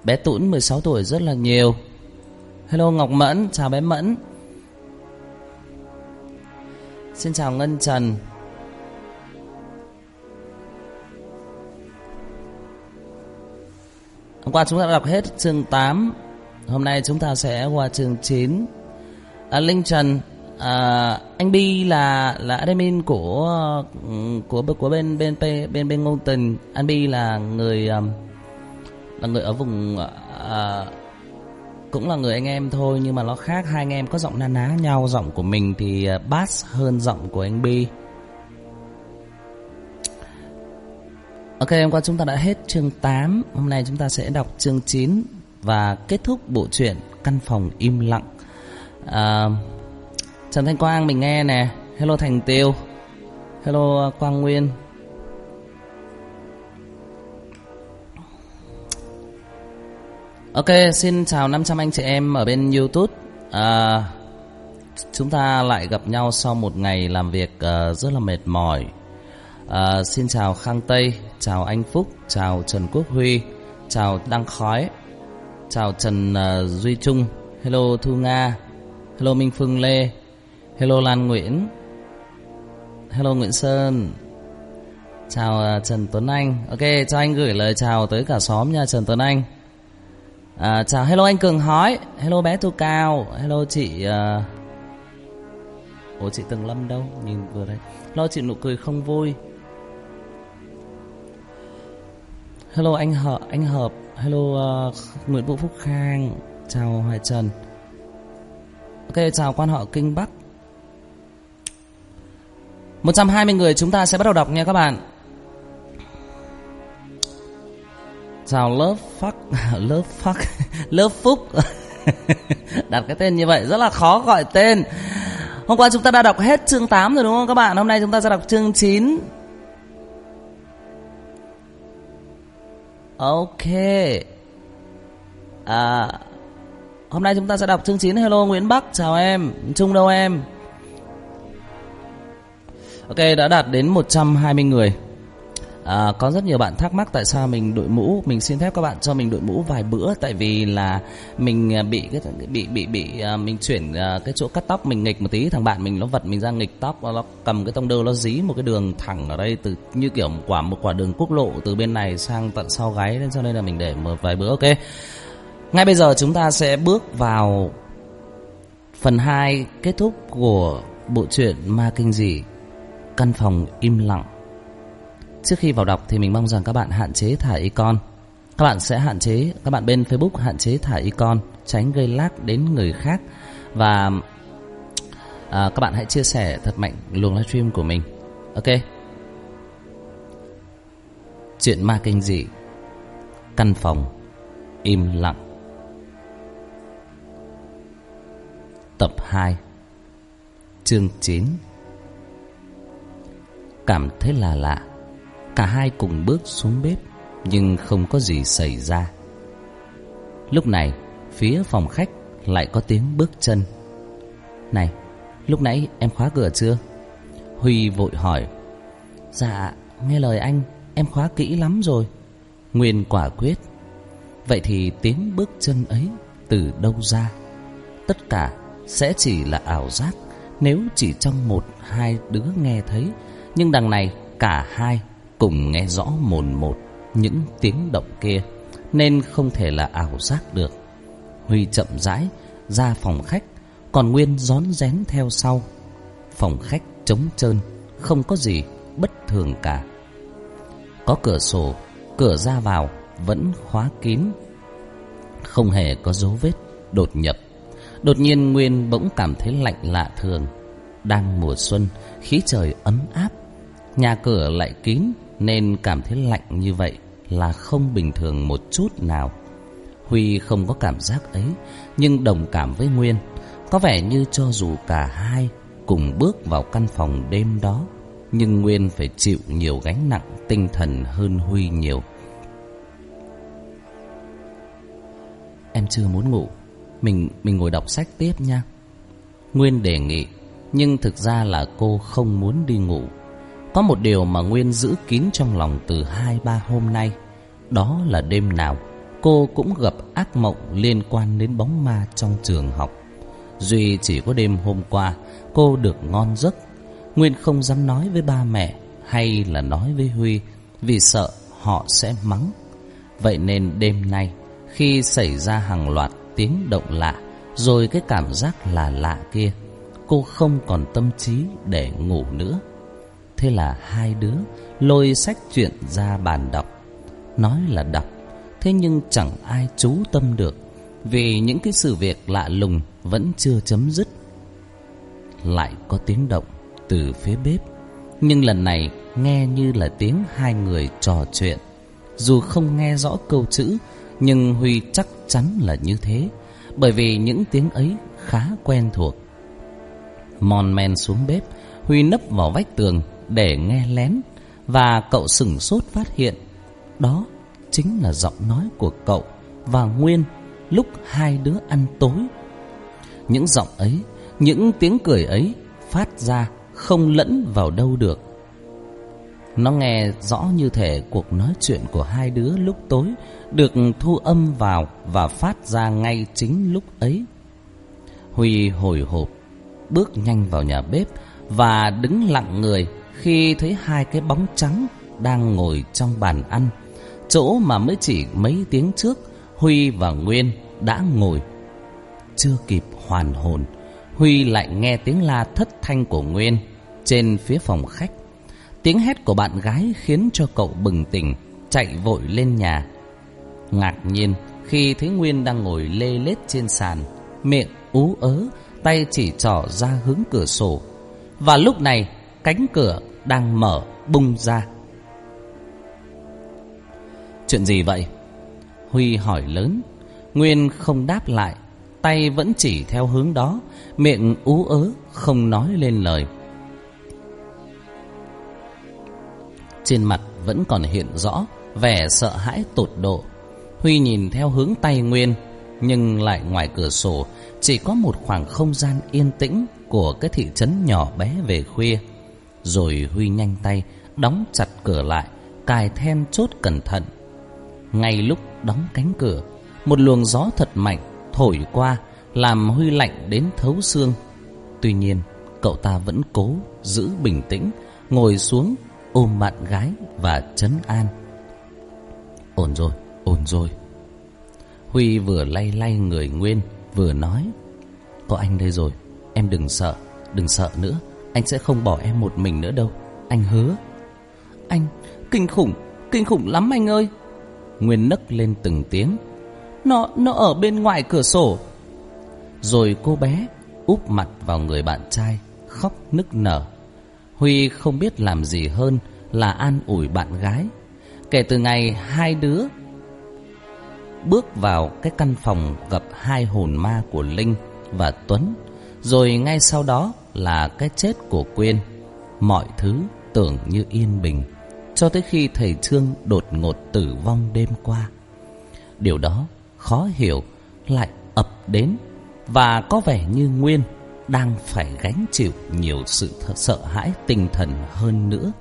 Bé Tũn 16 tuổi rất là nhiều. Hello Ngọc Mẫn, chào bé Mẫn. Xin chào Ngân Trần. Hôm qua chúng ta đã đọc hết chương 8. Hôm nay chúng ta sẽ qua chương 9. Linh Trần, anh Bi là admin của bên Ngôn Tình. Anh Bi là người ở vùng cũng là người anh em thôi, nhưng mà nó khác. Hai anh em có giọng na ná nhau. Giọng của mình thì bass hơn giọng của anh Bi. Ok, hôm qua chúng ta đã hết chương 8. Hôm nay chúng ta sẽ đọc chương 9 và kết thúc bộ truyện Căn Phòng Im Lặng. Trần Thanh Quang mình nghe nè. Hello Thành Tiêu. Hello Quang Nguyên. Ok, xin chào 500 anh chị em ở bên YouTube. Chúng ta lại gặp nhau sau một ngày làm việc rất là mệt mỏi. Xin chào Khang Tây, chào anh Phúc, chào Trần Quốc Huy, chào Đăng Khói, chào Trần Duy Trung, hello Thu Nga, hello Minh Phương Lê, hello Lan Nguyễn, hello Nguyễn Sơn, chào Trần Tuấn Anh. Ok, cho anh gửi lời chào tới cả xóm nha Trần Tuấn Anh. Chào, hello anh Cường Hói, hello bé Tu Cao, hello chị chị Tường Lâm đâu, nhìn vừa đây. Hello chị Nụ Cười Không Vui. Hello anh Hợp, hello Nguyễn Vũ Phúc Khang, chào Hoài Trần. Ok, chào quan họ Kinh Bắc. 120 người chúng ta sẽ bắt đầu đọc nha các bạn. Chào Lớp Phúc. Đặt cái tên như vậy rất là khó gọi tên. Hôm qua chúng ta đã đọc hết chương 8 rồi đúng không các bạn? Hôm nay chúng ta sẽ đọc chương 9. Ok. Hôm nay chúng ta sẽ đọc chương 9. Hello Nguyễn Bắc, chào em. Trung đâu em? Ok, đã đạt đến 120 người. Có rất nhiều bạn thắc mắc tại sao mình đội mũ. Mình xin phép các bạn cho mình đội mũ vài bữa. Tại vì là mình bị mình chuyển cái chỗ cắt tóc mình nghịch một tí. Thằng bạn mình nó vật mình ra nghịch tóc, nó cầm cái tông đơ nó dí một cái đường thẳng ở đây, từ như kiểu một quả đường quốc lộ từ bên này sang tận sau gáy, nên cho nên là mình để một vài bữa. Ok, ngay bây giờ chúng ta sẽ bước vào phần 2 kết thúc của bộ truyện ma kinh dị Căn Phòng Im Lặng. Trước khi vào đọc thì mình mong rằng các bạn hạn chế thả icon. Các bạn bên Facebook hạn chế thả icon, tránh gây lag đến người khác. Và các bạn hãy chia sẻ thật mạnh luồng livestream của mình. Ok. Chuyện ma kinh dị Căn Phòng Im Lặng, tập 2, chương 9. Cảm thấy là lạ, cả hai cùng bước xuống bếp, nhưng không có gì xảy ra. Lúc này, phía phòng khách lại có tiếng bước chân. Này, lúc nãy em khóa cửa chưa? Huy vội hỏi. Dạ, nghe lời anh, em khóa kỹ lắm rồi. Nguyên quả quyết. Vậy thì tiếng bước chân ấy từ đâu ra? Tất cả sẽ chỉ là ảo giác nếu chỉ trong một hai đứa nghe thấy. Nhưng đằng này cả hai cùng nghe rõ mồn một những tiếng động kia, nên không thể là ảo giác được. Huy chậm rãi ra phòng khách, còn Nguyên rón rén theo sau. Phòng khách trống trơn, không có gì bất thường cả. Có cửa sổ, cửa ra vào vẫn khóa kín, không hề có dấu vết đột nhập. Đột nhiên Nguyên bỗng cảm thấy lạnh lạ thường. Đang mùa xuân, khí trời ấm áp, nhà cửa lại kín, nên cảm thấy lạnh như vậy là không bình thường một chút nào. Huy không có cảm giác ấy, nhưng đồng cảm với Nguyên. Có vẻ như cho dù cả hai cùng bước vào căn phòng đêm đó, nhưng Nguyên phải chịu nhiều gánh nặng tinh thần hơn Huy nhiều. Em chưa muốn ngủ, mình ngồi đọc sách tiếp nha. Nguyên đề nghị, nhưng thực ra là cô không muốn đi ngủ. Có một điều mà Nguyên giữ kín trong lòng từ 2-3 hôm nay, đó là đêm nào cô cũng gặp ác mộng liên quan đến bóng ma trong trường học. Duy chỉ có đêm hôm qua cô được ngon giấc. Nguyên không dám nói với ba mẹ hay là nói với Huy vì sợ họ sẽ mắng. Vậy nên đêm nay khi xảy ra hàng loạt tiếng động lạ, rồi cái cảm giác là lạ kia, cô không còn tâm trí để ngủ nữa. Thế là hai đứa lôi sách truyện ra bàn đọc. Nói là đọc, thế nhưng chẳng ai chú tâm được, vì những cái sự việc lạ lùng vẫn chưa chấm dứt. Lại có tiếng động từ phía bếp, nhưng lần này nghe như là tiếng hai người trò chuyện. Dù không nghe rõ câu chữ, nhưng Huy chắc chắn là như thế, bởi vì những tiếng ấy khá quen thuộc. Mòn men xuống bếp, Huy nấp vào vách tường để nghe lén, và cậu sửng sốt phát hiện đó chính là giọng nói của cậu và Nguyên lúc hai đứa ăn tối. Những giọng ấy, những tiếng cười ấy phát ra không lẫn vào đâu được. Nó nghe rõ như thể cuộc nói chuyện của hai đứa lúc tối được thu âm vào và phát ra ngay chính lúc ấy. Huy hồi hộp bước nhanh vào nhà bếp và đứng lặng người khi thấy hai cái bóng trắng đang ngồi trong bàn ăn, chỗ mà mới chỉ mấy tiếng trước Huy và Nguyên đã ngồi. Chưa kịp hoàn hồn, Huy lại nghe tiếng la thất thanh của Nguyên trên phía phòng khách. Tiếng hét của bạn gái khiến cho cậu bừng tỉnh, chạy vội lên nhà. Ngạc nhiên khi thấy Nguyên đang ngồi lê lết trên sàn, miệng ú ớ, tay chỉ trỏ ra hướng cửa sổ. Và lúc này cánh cửa đang mở bung ra. Chuyện gì vậy? Huy hỏi lớn. Nguyên không đáp lại, tay vẫn chỉ theo hướng đó, miệng ú ớ không nói lên lời. Trên mặt vẫn còn hiện rõ vẻ sợ hãi tột độ. Huy nhìn theo hướng tay Nguyên, nhưng lại ngoài cửa sổ chỉ có một khoảng không gian yên tĩnh của cái thị trấn nhỏ bé về khuya. Rồi Huy nhanh tay đóng chặt cửa lại, cài then chốt cẩn thận. Ngay lúc đóng cánh cửa, một luồng gió thật mạnh thổi qua, làm Huy lạnh đến thấu xương. Tuy nhiên cậu ta vẫn cố giữ bình tĩnh, ngồi xuống ôm bạn gái và trấn an. Ổn rồi, ổn rồi. Huy vừa lay lay người Nguyên vừa nói, có anh đây rồi, em đừng sợ nữa. Anh sẽ không bỏ em một mình nữa đâu, anh hứa. Anh, kinh khủng lắm anh ơi. Nguyên nấc lên từng tiếng. Nó ở bên ngoài cửa sổ. Rồi cô bé úp mặt vào người bạn trai, khóc nức nở. Huy không biết làm gì hơn là an ủi bạn gái. Kể từ ngày hai đứa bước vào cái căn phòng gặp hai hồn ma của Linh và Tuấn, rồi ngay sau đó là cái chết của Quyên, mọi thứ tưởng như yên bình, cho tới khi thầy Trương đột ngột tử vong đêm qua. Điều đó khó hiểu lại ập đến, và có vẻ như Nguyên đang phải gánh chịu nhiều sự sợ hãi tinh thần hơn nữa.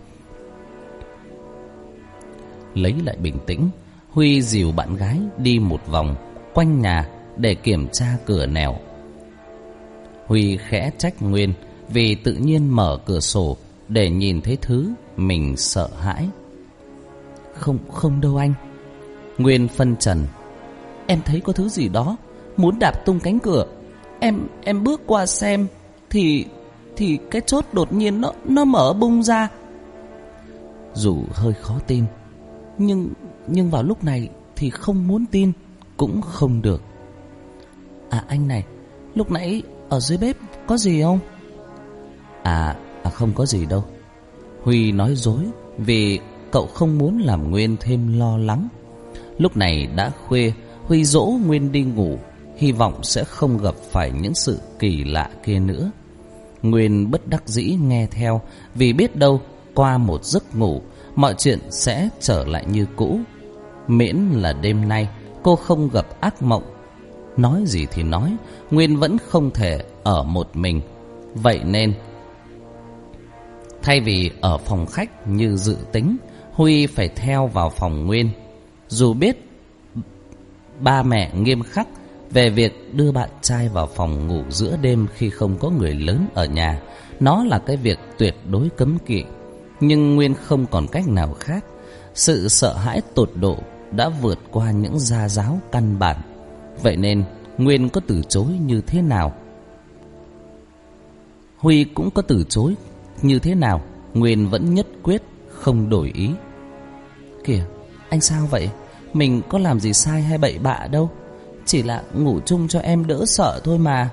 Lấy lại bình tĩnh, Huy dìu bạn gái đi một vòng quanh nhà để kiểm tra cửa nẻo. Huy khẽ trách Nguyên vì tự nhiên mở cửa sổ để nhìn thấy thứ mình sợ hãi. Không đâu anh. Nguyên phân trần. Em thấy có thứ gì đó muốn đạp tung cánh cửa. Em bước qua xem thì cái chốt đột nhiên nó mở bung ra. Dù hơi khó tin, nhưng vào lúc này thì không muốn tin cũng không được. À anh này, lúc nãy ở dưới bếp có gì không? Không có gì đâu. Huy nói dối vì cậu không muốn làm Nguyên thêm lo lắng. Lúc này đã khuya, Huy dỗ Nguyên đi ngủ, hy vọng sẽ không gặp phải những sự kỳ lạ kia nữa. Nguyên bất đắc dĩ nghe theo, vì biết đâu qua một giấc ngủ mọi chuyện sẽ trở lại như cũ, miễn là đêm nay cô không gặp ác mộng. Nói gì thì nói, Nguyên vẫn không thể ở một mình. Vậy nên thay vì ở phòng khách như dự tính, Huy phải theo vào phòng Nguyên. Dù biết ba mẹ nghiêm khắc về việc đưa bạn trai vào phòng ngủ giữa đêm khi không có người lớn ở nhà. Nó là cái việc tuyệt đối cấm kỵ. Nhưng Nguyên không còn cách nào khác. Sự sợ hãi tột độ đã vượt qua những gia giáo căn bản. Vậy nên Nguyên có từ chối như thế nào, Huy cũng có từ chối như thế nào, Nguyên vẫn nhất quyết không đổi ý. Kìa, anh sao vậy? Mình có làm gì sai hay bậy bạ đâu. Chỉ là ngủ chung cho em đỡ sợ thôi mà.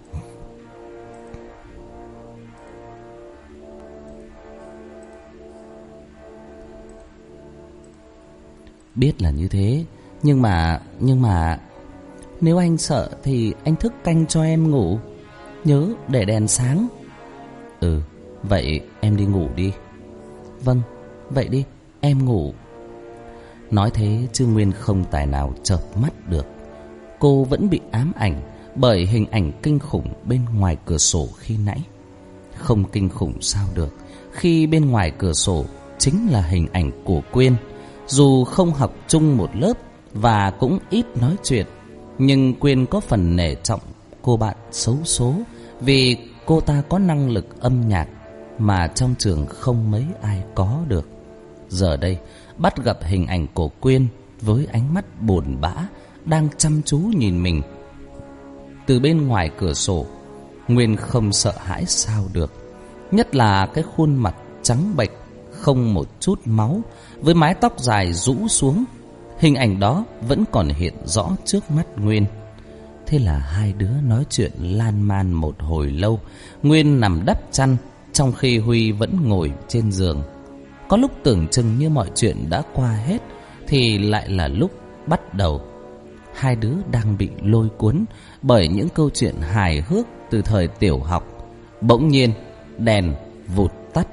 Biết là như thế, nhưng mà nếu anh sợ thì anh thức canh cho em ngủ. Nhớ để đèn sáng. Ừ, vậy em đi ngủ đi. Vâng, vậy đi, em ngủ. Nói thế chứ Nguyên không tài nào chợp mắt được. Cô vẫn bị ám ảnh bởi hình ảnh kinh khủng bên ngoài cửa sổ khi nãy. Không kinh khủng sao được, khi bên ngoài cửa sổ chính là hình ảnh của Quyên. Dù không học chung một lớp và cũng ít nói chuyện, nhưng Quyên có phần nể trọng cô bạn xấu số, vì cô ta có năng lực âm nhạc mà trong trường không mấy ai có được. Giờ đây bắt gặp hình ảnh của Quyên với ánh mắt buồn bã đang chăm chú nhìn mình từ bên ngoài cửa sổ, Nguyên không sợ hãi sao được. Nhất là cái khuôn mặt trắng bệch, không một chút máu, với mái tóc dài rũ xuống. Hình ảnh đó vẫn còn hiện rõ trước mắt Nguyên. Thế là hai đứa nói chuyện lan man một hồi lâu. Nguyên nằm đắp chăn, trong khi Huy vẫn ngồi trên giường. Có lúc tưởng chừng như mọi chuyện đã qua hết, thì lại là lúc bắt đầu. Hai đứa đang bị lôi cuốn bởi những câu chuyện hài hước từ thời tiểu học. Bỗng nhiên đèn vụt tắt.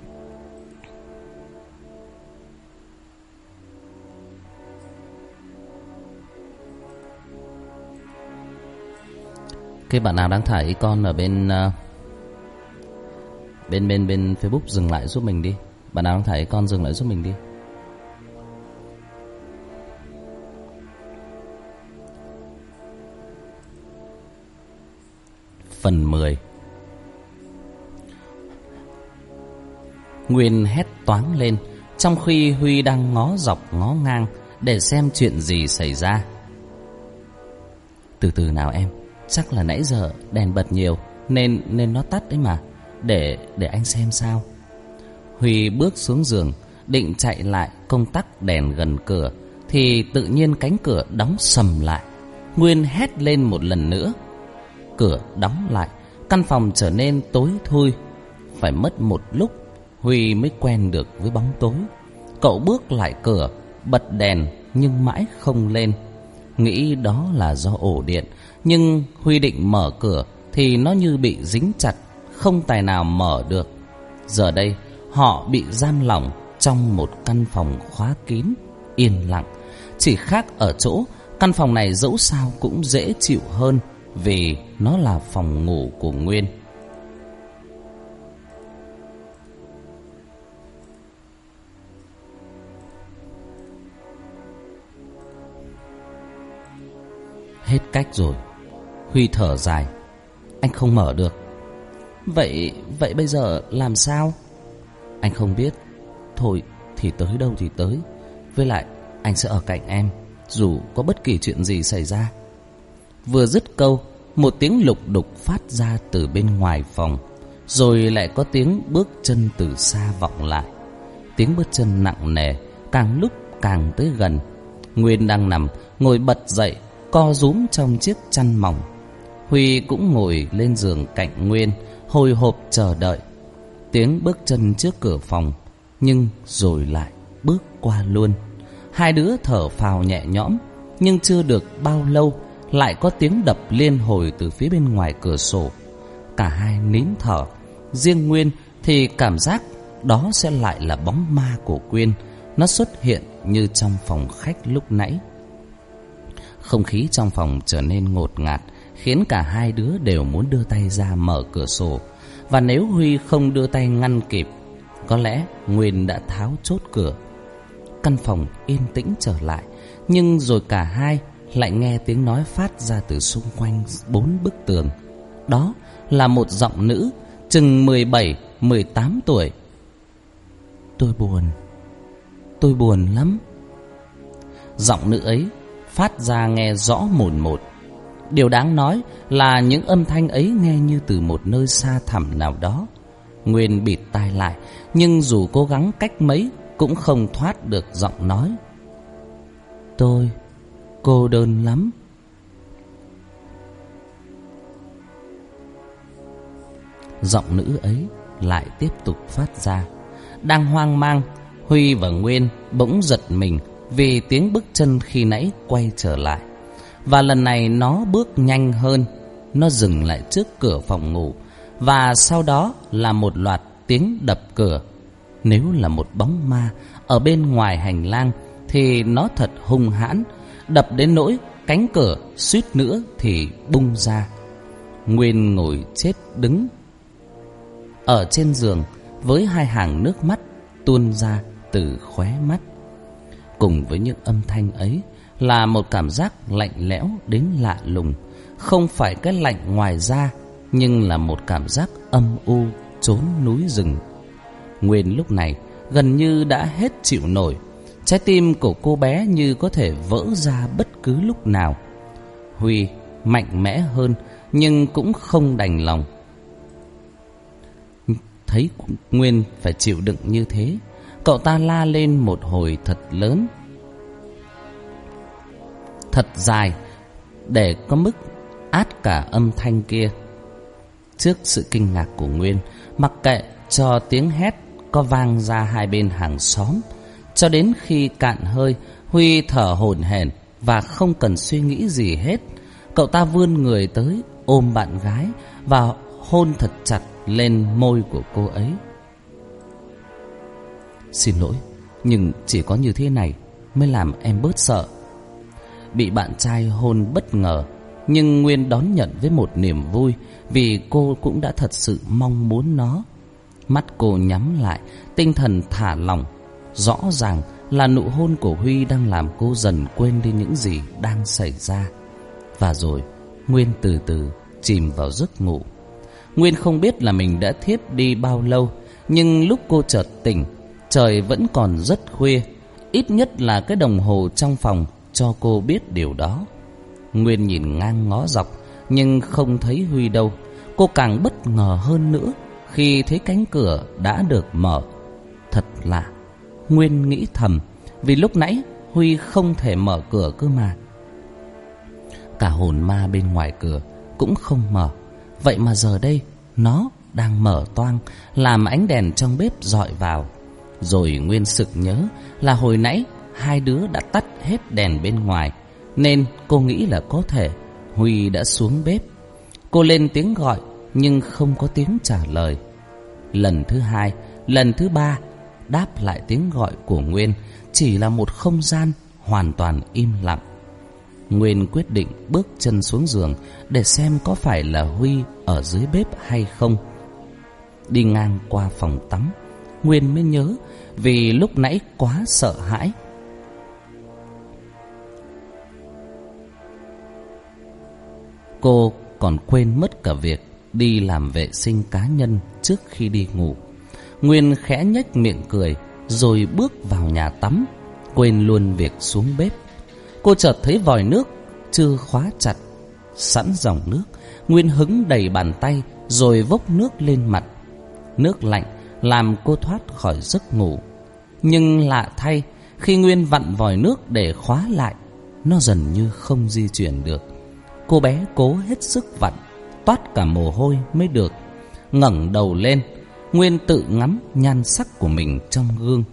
Cái bạn nào đang thả icon ở bên Facebook dừng lại giúp mình đi. Bạn nào đang thả icon dừng lại giúp mình đi. Phần 10. Nguyên hét toáng lên, trong khi Huy đang ngó dọc ngó ngang để xem chuyện gì xảy ra. Từ từ nào em, chắc là nãy giờ đèn bật nhiều nên nó tắt đấy mà. Để anh xem sao. Huy bước xuống giường định chạy lại công tắc đèn gần cửa, thì tự nhiên cánh cửa đóng sầm lại. Nguyên hét lên một lần nữa. Cửa đóng lại, căn phòng trở nên tối thui. Phải mất một lúc Huy mới quen được với bóng tối. Cậu bước lại cửa, bật đèn nhưng mãi không lên. Nghĩ đó là do ổ điện, nhưng Huy định mở cửa thì nó như bị dính chặt, không tài nào mở được. Giờ đây họ bị giam lỏng trong một căn phòng khóa kín, yên lặng. Chỉ khác ở chỗ căn phòng này dẫu sao cũng dễ chịu hơn, vì nó là phòng ngủ của Nguyên. Hết cách rồi. Huy thở dài. Anh không mở được. Vậy bây giờ làm sao? Anh không biết. Thôi thì tới đâu thì tới. Với lại anh sẽ ở cạnh em, dù có bất kỳ chuyện gì xảy ra. Vừa dứt câu, một tiếng lục đục phát ra từ bên ngoài phòng. Rồi lại có tiếng bước chân từ xa vọng lại. Tiếng bước chân nặng nề, càng lúc càng tới gần. Nguyên đang nằm, ngồi bật dậy, co rúm trong chiếc chăn mỏng. Huy cũng ngồi lên giường cạnh Nguyên, hồi hộp chờ đợi. Tiếng bước chân trước cửa phòng, nhưng rồi lại bước qua luôn. Hai đứa thở phào nhẹ nhõm, nhưng chưa được bao lâu lại có tiếng đập liên hồi từ phía bên ngoài cửa sổ. Cả hai nín thở. Riêng Nguyên thì cảm giác đó sẽ lại là bóng ma của Quyên. Nó xuất hiện như trong phòng khách lúc nãy. Không khí trong phòng trở nên ngột ngạt, khiến cả hai đứa đều muốn đưa tay ra mở cửa sổ. Và nếu Huy không đưa tay ngăn kịp, có lẽ Nguyên đã tháo chốt cửa. Căn phòng yên tĩnh trở lại, nhưng rồi cả hai lại nghe tiếng nói phát ra từ xung quanh 4 bức tường. Đó là một giọng nữ chừng 17-18 tuổi. Tôi buồn lắm. Giọng nữ ấy phát ra nghe rõ mồn một. Điều đáng nói là những âm thanh ấy nghe như từ một nơi xa thẳm nào đó. Nguyên bịt tai lại, nhưng dù cố gắng cách mấy cũng không thoát được giọng nói. Tôi cô đơn lắm. Giọng nữ ấy lại tiếp tục phát ra. Đang hoang mang, Huy và Nguyên bỗng giật mình vì tiếng bước chân khi nãy quay trở lại. Và lần này nó bước nhanh hơn. Nó dừng lại trước cửa phòng ngủ, và sau đó là một loạt tiếng đập cửa. Nếu là một bóng ma ở bên ngoài hành lang thì nó thật hung hãn, đập đến nỗi cánh cửa suýt nữa thì bung ra. Nguyên ngồi chết đứng ở trên giường với hai hàng nước mắt tuôn ra từ khóe mắt. Cùng với những âm thanh ấy là một cảm giác lạnh lẽo đến lạ lùng. Không phải cái lạnh ngoài da, nhưng là một cảm giác âm u chốn núi rừng. Nguyên lúc này gần như đã hết chịu nổi. Trái tim của cô bé như có thể vỡ ra bất cứ lúc nào. Huy mạnh mẽ hơn nhưng cũng không đành lòng. Thấy Nguyên phải chịu đựng như thế, cậu ta la lên một hồi thật lớn, thật dài, để có mức át cả âm thanh kia. Trước sự kinh ngạc của Nguyên, mặc kệ cho tiếng hét có vang ra hai bên hàng xóm, cho đến khi cạn hơi, Huy thở hổn hển và không cần suy nghĩ gì hết, cậu ta vươn người tới ôm bạn gái và hôn thật chặt lên môi của cô ấy. Xin lỗi, nhưng chỉ có như thế này mới làm em bớt sợ. Bị bạn trai hôn bất ngờ, nhưng Nguyên đón nhận với một niềm vui, vì cô cũng đã thật sự mong muốn nó. Mắt cô nhắm lại, tinh thần thả lỏng. Rõ ràng là nụ hôn của Huy đang làm cô dần quên đi những gì đang xảy ra. Và rồi Nguyên từ từ chìm vào giấc ngủ. Nguyên không biết là mình đã thiếp đi bao lâu, nhưng lúc cô chợt tỉnh, trời vẫn còn rất khuya. Ít nhất là cái đồng hồ trong phòng cho cô biết điều đó. Nguyên nhìn ngang ngó dọc nhưng không thấy Huy đâu. Cô càng bất ngờ hơn nữa khi thấy cánh cửa đã được mở. Thật lạ, Nguyên nghĩ thầm, vì lúc nãy Huy không thể mở cửa cơ mà. Cả hồn ma bên ngoài cửa cũng không mở, vậy mà giờ đây nó đang mở toang, làm ánh đèn trong bếp rọi vào. Rồi Nguyên sực nhớ là hồi nãy hai đứa đã tắt hết đèn bên ngoài, nên cô nghĩ là có thể Huy đã xuống bếp. Cô lên tiếng gọi nhưng không có tiếng trả lời. Lần thứ hai, lần thứ ba, đáp lại tiếng gọi của Nguyên chỉ là một không gian hoàn toàn im lặng. Nguyên quyết định bước chân xuống giường để xem có phải là Huy ở dưới bếp hay không. Đi ngang qua phòng tắm, Nguyên mới nhớ vì lúc nãy quá sợ hãi. Cô còn quên mất cả việc đi làm vệ sinh cá nhân trước khi đi ngủ. Nguyên khẽ nhếch miệng cười rồi bước vào nhà tắm, quên luôn việc xuống bếp. Cô chợt thấy vòi nước chưa khóa chặt. Sẵn dòng nước, Nguyên hứng đầy bàn tay rồi vốc nước lên mặt. Nước lạnh làm cô thoát khỏi giấc ngủ. Nhưng lạ thay, khi Nguyên vặn vòi nước để khóa lại, nó dần như không di chuyển được. Cô bé cố hết sức vặn, toát cả mồ hôi mới được. Ngẩng đầu lên, Nguyên tự ngắm nhan sắc của mình trong gương.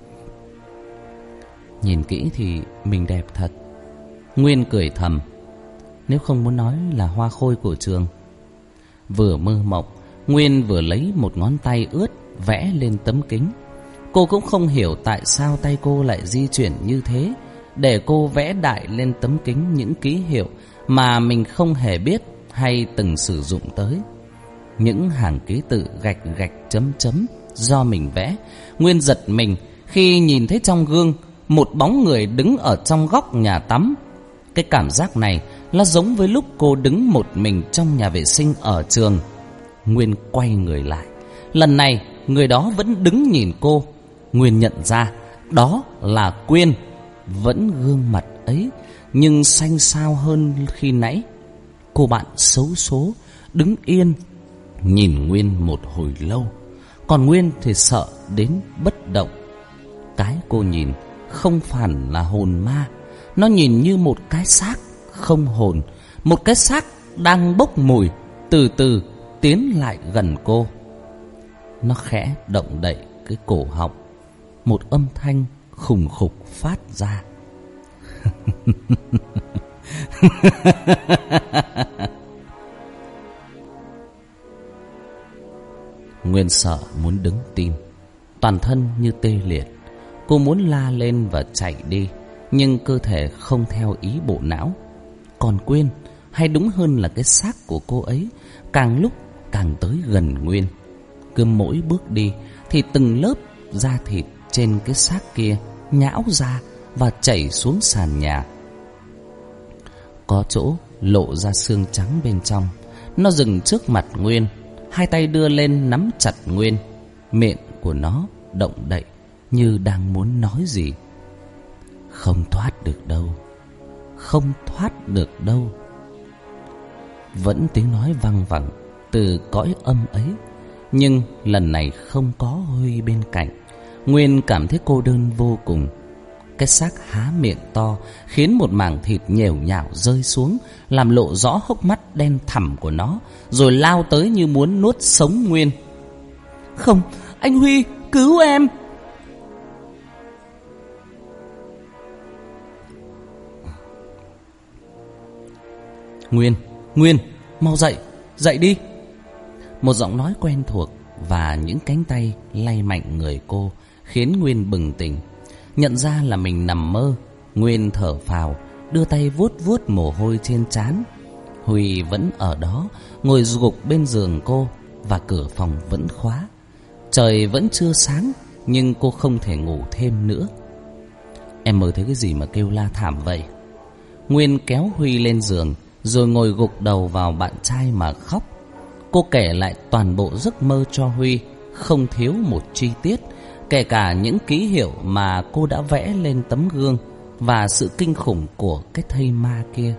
Nhìn kỹ thì mình đẹp thật. Nguyên cười thầm, nếu không muốn nói là hoa khôi của trường. Vừa mơ mộng, Nguyên vừa lấy một ngón tay ướt vẽ lên tấm kính. Cô cũng không hiểu tại sao tay cô lại di chuyển như thế, để cô vẽ đại lên tấm kính những ký hiệu mà mình không hề biết hay từng sử dụng tới. Những hàng ký tự gạch gạch chấm chấm do mình vẽ. Nguyên giật mình khi nhìn thấy trong gương một bóng người đứng ở trong góc nhà tắm. Cái cảm giác này là giống với lúc cô đứng một mình trong nhà vệ sinh ở trường. Nguyên quay người lại. Lần này người đó vẫn đứng nhìn cô. Nguyên nhận ra đó là Quyên. Vẫn gương mặt ấy, nhưng xanh xao hơn khi nãy. Cô bạn xấu số đứng yên nhìn Nguyên một hồi lâu. Còn Nguyên thì sợ đến bất động. Cái cô nhìn không hẳn là hồn ma. Nó nhìn như một cái xác không hồn. Một cái xác đang bốc mùi, từ từ tiến lại gần cô. Nó khẽ động đậy cái cổ họng. Một âm thanh khùng khục phát ra. Nguyên sợ muốn đứng tim, toàn thân như tê liệt. Cô muốn la lên và chạy đi, nhưng cơ thể không theo ý bộ não. Còn Quyên, hay đúng hơn là cái xác của cô ấy, càng lúc càng tới gần Nguyên. Cứ mỗi bước đi thì từng lớp da thịt trên cái xác kia nhão ra và chảy xuống sàn nhà. Có chỗ lộ ra xương trắng bên trong. Nó dừng trước mặt Nguyên, hai tay đưa lên nắm chặt Nguyên. Miệng của nó động đậy như đang muốn nói gì. Không thoát được đâu, không thoát được đâu. Vẫn tiếng nói văng vẳng từ cõi âm ấy. Nhưng lần này không có Huy bên cạnh. Nguyên cảm thấy cô đơn vô cùng. Cái xác há miệng to khiến một mảng thịt nhều nhào rơi xuống, làm lộ rõ hốc mắt đen thẳm của nó, rồi lao tới như muốn nuốt sống Nguyên. Không, anh Huy, cứu em! Nguyên, Nguyên, mau dậy, dậy đi! Một giọng nói quen thuộc và những cánh tay lay mạnh người cô khiến Nguyên bừng tỉnh. Nhận ra là mình nằm mơ, Nguyên thở phào, đưa tay vuốt vuốt mồ hôi trên trán. Huy vẫn ở đó, ngồi gục bên giường cô, và cửa phòng vẫn khóa. Trời vẫn chưa sáng, nhưng cô không thể ngủ thêm nữa. Em mơ thấy cái gì mà kêu la thảm vậy? Nguyên kéo Huy lên giường, rồi ngồi gục đầu vào bạn trai mà khóc. Cô kể lại toàn bộ giấc mơ cho Huy, không thiếu một chi tiết, kể cả những ký hiệu mà cô đã vẽ lên tấm gương và sự kinh khủng của cái thây ma kia.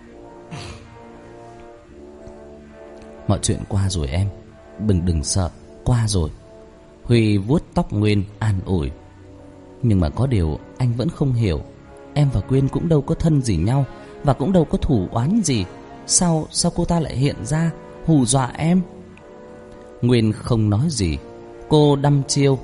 Mọi chuyện qua rồi em, đừng sợ, qua rồi. Huy vuốt tóc Nguyên an ủi. Nhưng mà có điều anh vẫn không hiểu. Em và Quyên cũng đâu có thân gì nhau, và cũng đâu có thù oán gì. Sao cô ta lại hiện ra hù dọa em? Nguyên không nói gì. Cô đăm chiêu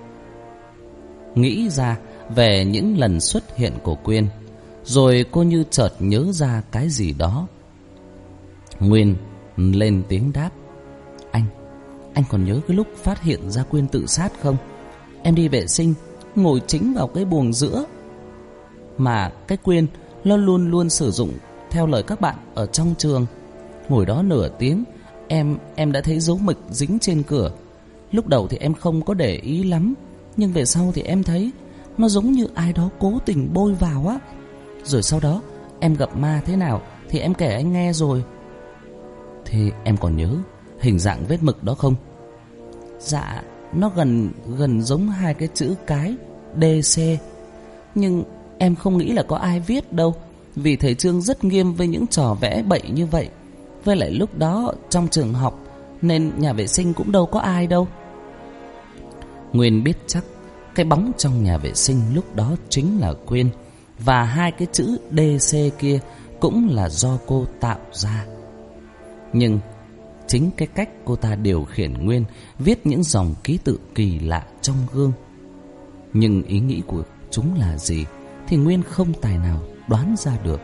nghĩ ra về những lần xuất hiện của Quyên. Rồi cô như chợt nhớ ra cái gì đó. Nguyên lên tiếng đáp. Anh còn nhớ cái lúc phát hiện ra Quyên tự sát không? Em đi vệ sinh, ngồi chính vào cái buồng giữa mà cái Quyên nó luôn luôn sử dụng theo lời các bạn ở trong trường. Ngồi đó nửa tiếng, em đã thấy dấu mực dính trên cửa. Lúc đầu thì em không có để ý lắm, nhưng về sau thì em thấy nó giống như ai đó cố tình bôi vào á. Rồi sau đó em gặp ma thế nào thì em kể anh nghe rồi. Thế em còn nhớ hình dạng vết mực đó không? Dạ, nó gần giống hai cái chữ cái DC. Nhưng em không nghĩ là có ai viết đâu, vì thầy Trương rất nghiêm với những trò vẽ bậy như vậy. Với lại lúc đó trong trường học, nên nhà vệ sinh cũng đâu có ai đâu. Nguyên biết chắc cái bóng trong nhà vệ sinh lúc đó chính là Quyên, và hai cái chữ DC kia cũng là do cô tạo ra. Nhưng chính cái cách cô ta điều khiển Nguyên viết những dòng ký tự kỳ lạ trong gương. Nhưng ý nghĩ của chúng là gì thì Nguyên không tài nào đoán ra được.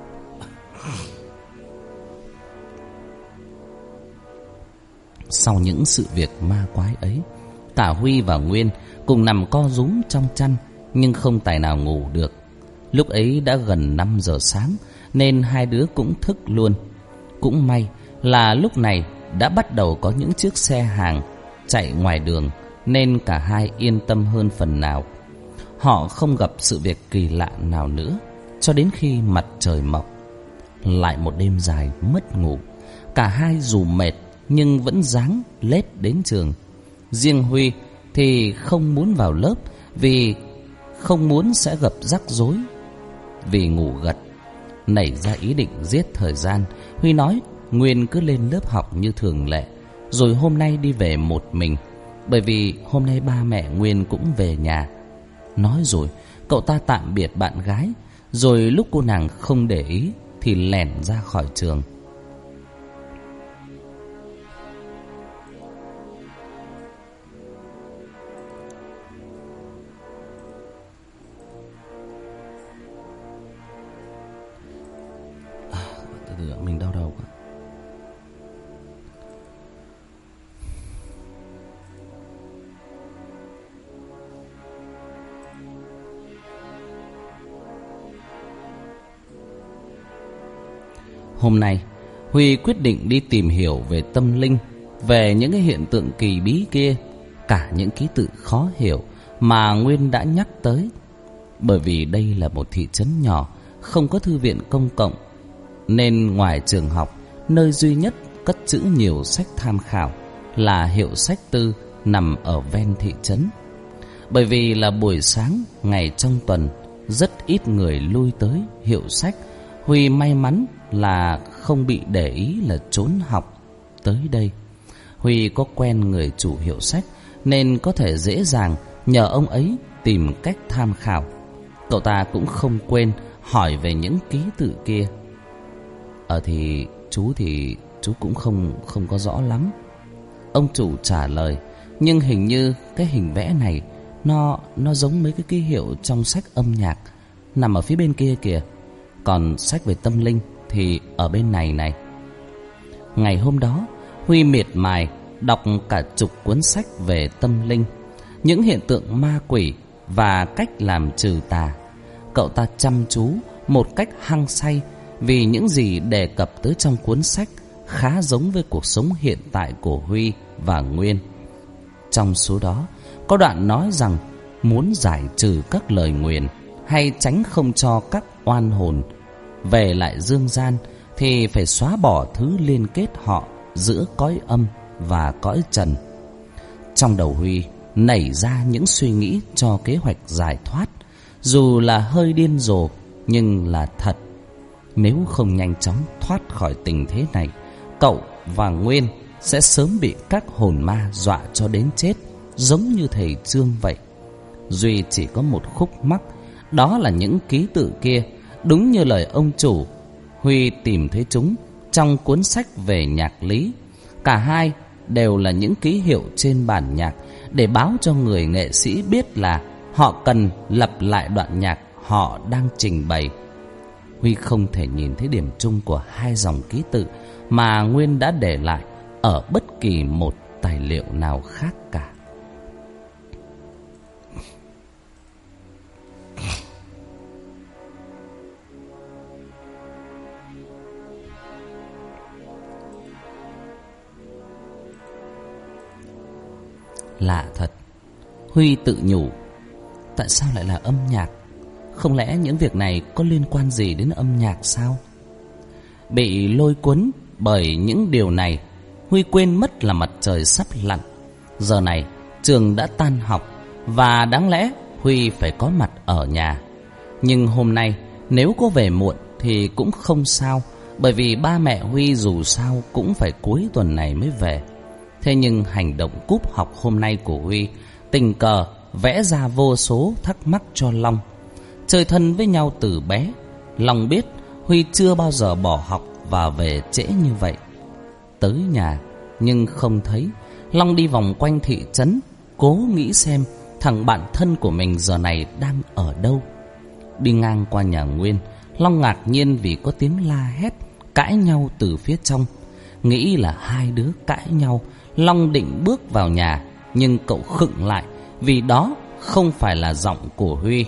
Sau những sự việc ma quái ấy, cả Huy và Nguyên cùng nằm co rúm trong chăn, nhưng không tài nào ngủ được. Lúc ấy đã gần 5 giờ sáng, nên hai đứa cũng thức luôn. Cũng may là lúc này đã bắt đầu có những chiếc xe hàng chạy ngoài đường, nên cả hai yên tâm hơn phần nào. Họ không gặp sự việc kỳ lạ nào nữa. cho đến khi mặt trời mọc. Lại một đêm dài mất ngủ. Cả hai dù mệt nhưng vẫn ráng lết đến trường. Riêng Huy thì không muốn vào lớp vì không muốn sẽ gặp rắc rối. Vì ngủ gật nảy ra ý định giết thời gian, Huy nói Nguyên cứ lên lớp học như thường lệ, rồi hôm nay đi về một mình, bởi vì hôm nay ba mẹ Nguyên cũng về nhà. Nói rồi cậu ta tạm biệt bạn gái, rồi lúc cô nàng không để ý thì lẻn ra khỏi trường. Từ từ mình đau đầu quá. Hôm nay Huy quyết định đi tìm hiểu về tâm linh, về những cái hiện tượng kỳ bí kia, cả những ký tự khó hiểu mà Nguyên đã nhắc tới. Bởi vì đây là một thị trấn nhỏ, không có thư viện công cộng, nên ngoài trường học, nơi duy nhất cất trữ nhiều sách tham khảo là hiệu sách tư nằm ở ven thị trấn. Bởi vì là buổi sáng ngày trong tuần, rất ít người lui tới hiệu sách, Huy may mắn là không bị để ý là trốn học tới đây. Huy có quen người chủ hiệu sách nên có thể dễ dàng nhờ ông ấy tìm cách tham khảo. Cậu ta cũng không quên hỏi về những ký tự kia. Thì chú cũng không có rõ lắm, ông chủ trả lời. Nhưng hình như cái hình vẽ này nó giống mấy cái ký hiệu trong sách âm nhạc nằm ở phía bên kia kìa. Còn sách về tâm linh thì ở bên này này. Ngày hôm đó Huy miệt mài đọc cả chục cuốn sách về tâm linh, những hiện tượng ma quỷ và cách làm trừ tà. Cậu ta chăm chú một cách hăng say vì những gì đề cập tới trong cuốn sách khá giống với cuộc sống hiện tại của Huy và Nguyên. Trong số đó có đoạn nói rằng muốn giải trừ các lời nguyền hay tránh không cho các oan hồn về lại dương gian thì phải xóa bỏ thứ liên kết họ giữa cõi âm và cõi trần. Trong đầu Huy nảy ra những suy nghĩ cho kế hoạch giải thoát, dù là hơi điên rồ nhưng là thật. Nếu không nhanh chóng thoát khỏi tình thế này, cậu và Nguyên sẽ sớm bị các hồn ma dọa cho đến chết, giống như thầy Trương vậy. Duy chỉ có một khúc mắc, đó là những ký tự kia. Đúng như lời ông chủ, Huy tìm thấy chúng trong cuốn sách về nhạc lý. Cả hai đều là những ký hiệu trên bản nhạc để báo cho người nghệ sĩ biết là họ cần lặp lại đoạn nhạc họ đang trình bày. Huy không thể nhìn thấy điểm chung của hai dòng ký tự mà Nguyên đã để lại ở bất kỳ một tài liệu nào khác cả. Lạ thật, Huy tự nhủ. Tại sao lại là âm nhạc? Không lẽ những việc này có liên quan gì đến âm nhạc sao? Bị lôi cuốn bởi những điều này, Huy quên mất là mặt trời sắp lặn. Giờ này trường đã tan học và đáng lẽ Huy phải có mặt ở nhà. Nhưng hôm nay nếu có về muộn thì cũng không sao, bởi vì ba mẹ Huy dù sao cũng phải cuối tuần này mới về. Thế nhưng hành động cúp học hôm nay của Huy tình cờ vẽ ra vô số thắc mắc cho Long. Chơi thân với nhau từ bé, Long biết Huy chưa bao giờ bỏ học và về trễ như vậy. Tới nhà nhưng không thấy, Long đi vòng quanh thị trấn, cố nghĩ xem thằng bạn thân của mình giờ này đang ở đâu. Đi ngang qua nhà Nguyên, Long ngạc nhiên vì có tiếng la hét, cãi nhau từ phía trong. Nghĩ là hai đứa cãi nhau, Long định bước vào nhà, nhưng cậu khựng lại vì đó không phải là giọng của Huy.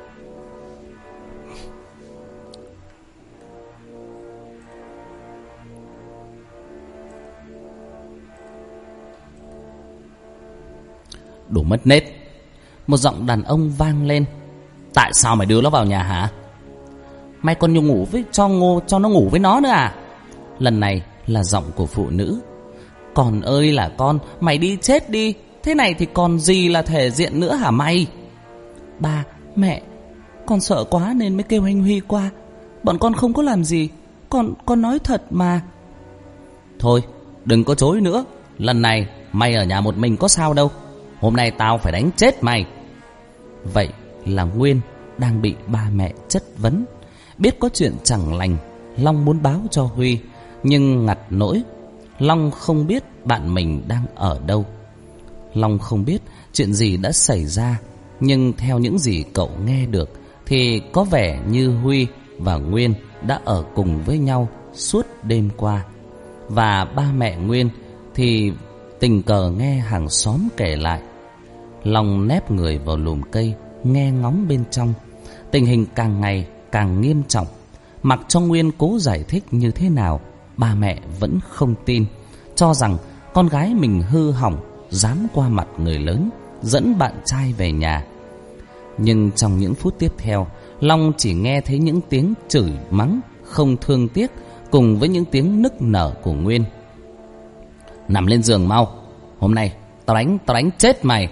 Đồ mất nết, một giọng đàn ông vang lên. Tại sao mày đưa nó vào nhà hả? Mày còn nhung ngủ với cho Ngô, cho nó ngủ với nó nữa à? Lần này là giọng của phụ nữ. Con ơi là con, mày đi chết đi. Thế này thì còn gì là thể diện nữa hả mày? Ba, mẹ, con sợ quá nên mới kêu anh Huy qua. Bọn con không có làm gì. Con nói thật mà. Thôi, đừng có chối nữa. Lần này mày ở nhà một mình có sao đâu. Hôm nay tao phải đánh chết mày. Vậy là Nguyên đang bị ba mẹ chất vấn. Biết có chuyện chẳng lành, Long muốn báo cho Huy, nhưng ngặt nỗi Long không biết bạn mình đang ở đâu. Long không biết chuyện gì đã xảy ra, nhưng theo những gì cậu nghe được thì có vẻ như Huy và Nguyên đã ở cùng với nhau suốt đêm qua. Và ba mẹ Nguyên thì tình cờ nghe hàng xóm kể lại. Long nép người vào lùm cây, nghe ngóng bên trong. Tình hình càng ngày càng nghiêm trọng. Mặc cho Nguyên cố giải thích như thế nào, ba mẹ vẫn không tin, cho rằng con gái mình hư hỏng, dám qua mặt người lớn, dẫn bạn trai về nhà. Nhưng trong những phút tiếp theo, Long chỉ nghe thấy những tiếng chửi mắng không thương tiếc, cùng với những tiếng nức nở của Nguyên. Nằm lên giường mau, hôm nay tao đánh chết mày.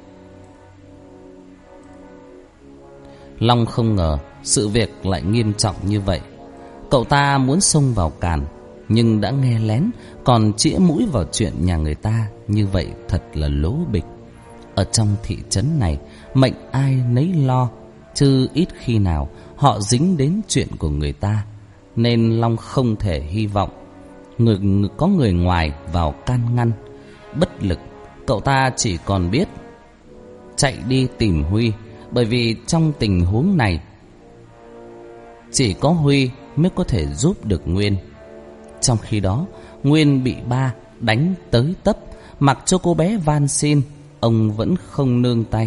Long không ngờ sự việc lại nghiêm trọng như vậy. Cậu ta muốn xông vào càn, nhưng đã nghe lén, còn chĩa mũi vào chuyện nhà người ta, như vậy thật là lố bịch. Ở trong thị trấn này, mệnh ai nấy lo, chứ ít khi nào họ dính đến chuyện của người ta. Nên Long không thể hy vọng có người ngoài vào can ngăn. Bất lực, cậu ta chỉ còn biết chạy đi tìm Huy, bởi vì trong tình huống này chỉ có Huy mới có thể giúp được Nguyên. Trong khi đó, Nguyên bị ba đánh tới tấp, mặc cho cô bé van xin, ông vẫn không nương tay.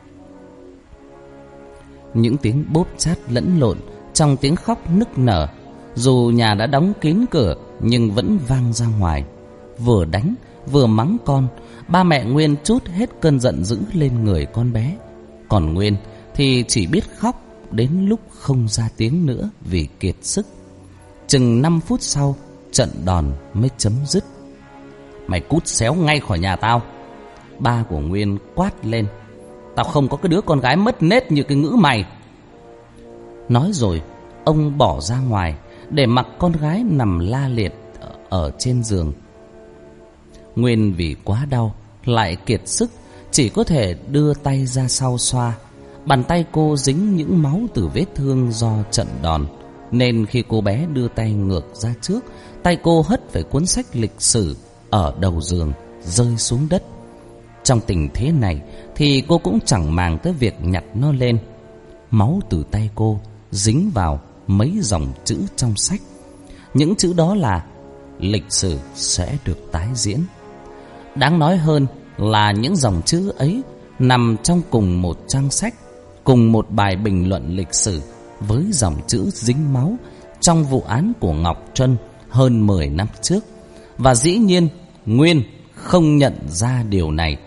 Những tiếng bốp chát lẫn lộn trong tiếng khóc nức nở. Dù nhà đã đóng kín cửa nhưng vẫn vang ra ngoài. Vừa đánh vừa mắng con, ba mẹ Nguyên trút hết cơn giận dữ lên người con bé. Còn Nguyên thì chỉ biết khóc đến lúc không ra tiếng nữa vì kiệt sức. Chừng 5 phút sau, trận đòn mới chấm dứt. Mày cút xéo ngay khỏi nhà tao, ba của Nguyên quát lên. Tao không có cái đứa con gái mất nết như cái ngữ mày. Nói rồi, ông bỏ ra ngoài để mặc con gái nằm la liệt ở trên giường. Nguyên vì quá đau, lại kiệt sức, chỉ có thể đưa tay ra sau xoa. Bàn tay cô dính những máu từ vết thương do trận đòn, nên khi cô bé đưa tay ngược ra trước, tay cô hất phải cuốn sách lịch sử ở đầu giường, rơi xuống đất. Trong tình thế này thì cô cũng chẳng màng tới việc nhặt nó lên. Máu từ tay cô dính vào mấy dòng chữ trong sách. Những chữ đó là lịch sử sẽ được tái diễn. Đáng nói hơn là những dòng chữ ấy nằm trong cùng một trang sách, cùng một bài bình luận lịch sử với dòng chữ dính máu trong vụ án của Ngọc Trân hơn 10 năm trước. Và dĩ nhiên Nguyên không nhận ra điều này.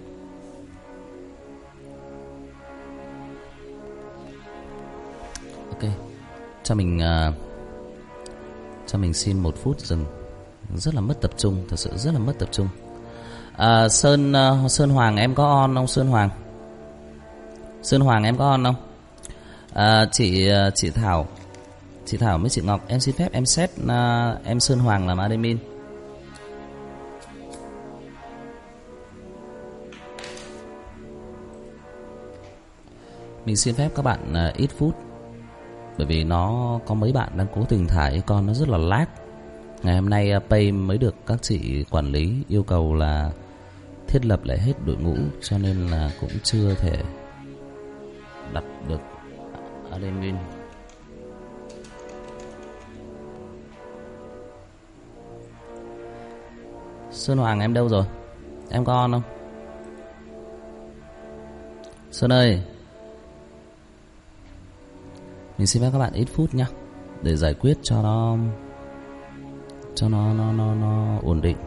Ok, cho mình xin 1 phút dừng. Rất là mất tập trung, thật sự rất là mất tập trung. Sơn Hoàng em có on không? Sơn Hoàng em có on không? Chị Thảo với chị Ngọc, em xin phép em set em Sơn Hoàng làm admin. Mình xin phép các bạn ít phút, bởi vì nó có mấy bạn đang cố tình thả icon, nó rất là lag. Ngày hôm nay Pay mới được các chị quản lý yêu cầu là thiết lập lại hết đội ngũ, cho nên là cũng chưa thể đặt được admin. Sơn Hoàng em đâu rồi? Em có on không? Sơn ơi, mình xin phép các bạn ít phút nhé, để giải quyết cho nó ổn định,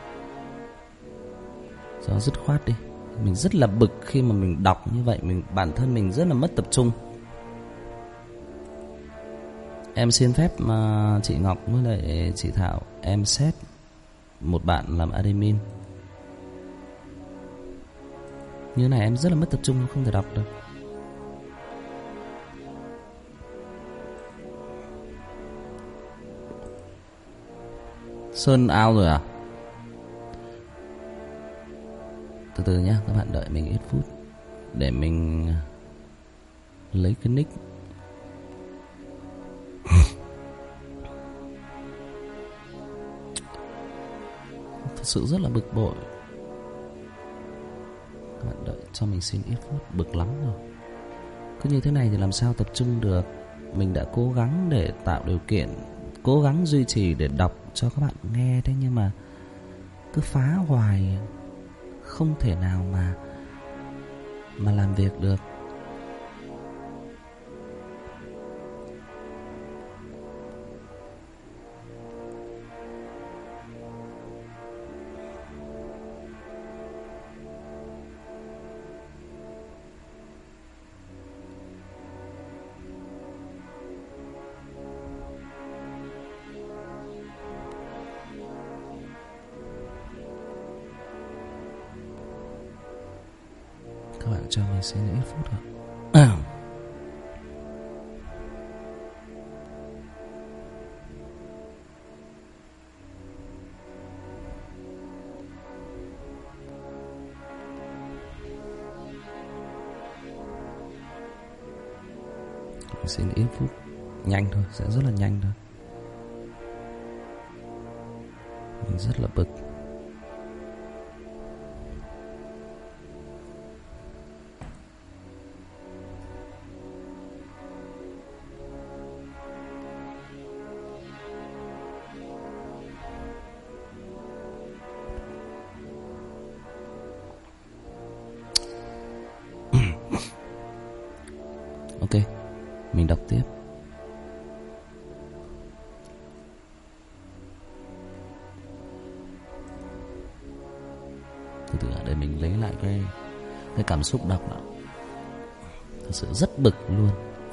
cho nó dứt khoát đi. Mình rất là bực khi mà mình đọc như vậy, bản thân mình rất là mất tập trung. Em xin phép chị Ngọc với lại chị Thảo, em xét một bạn làm admin. Như này em rất là mất tập trung, không thể đọc được. Sơn out rồi à? Từ từ nhá, các bạn đợi mình ít phút để mình lấy cái nick. Thật sự rất là bực bội. Các bạn đợi cho mình xin ít phút, bực lắm rồi. Cứ như thế này thì làm sao tập trung được. Mình đã cố gắng để tạo điều kiện, cố gắng duy trì để đọc cho các bạn nghe đấy, nhưng mà cứ phá hoài, không thể nào mà làm việc được. Các bạn cho mình xin ít phút ạ. Mình xin ít phút, nhanh thôi, sẽ rất là nhanh thôi. Mình rất là bực. Ok, mình đọc tiếp. Từ từ để mình lấy lại cái cảm xúc đọc nào. Thật sự rất bực luôn.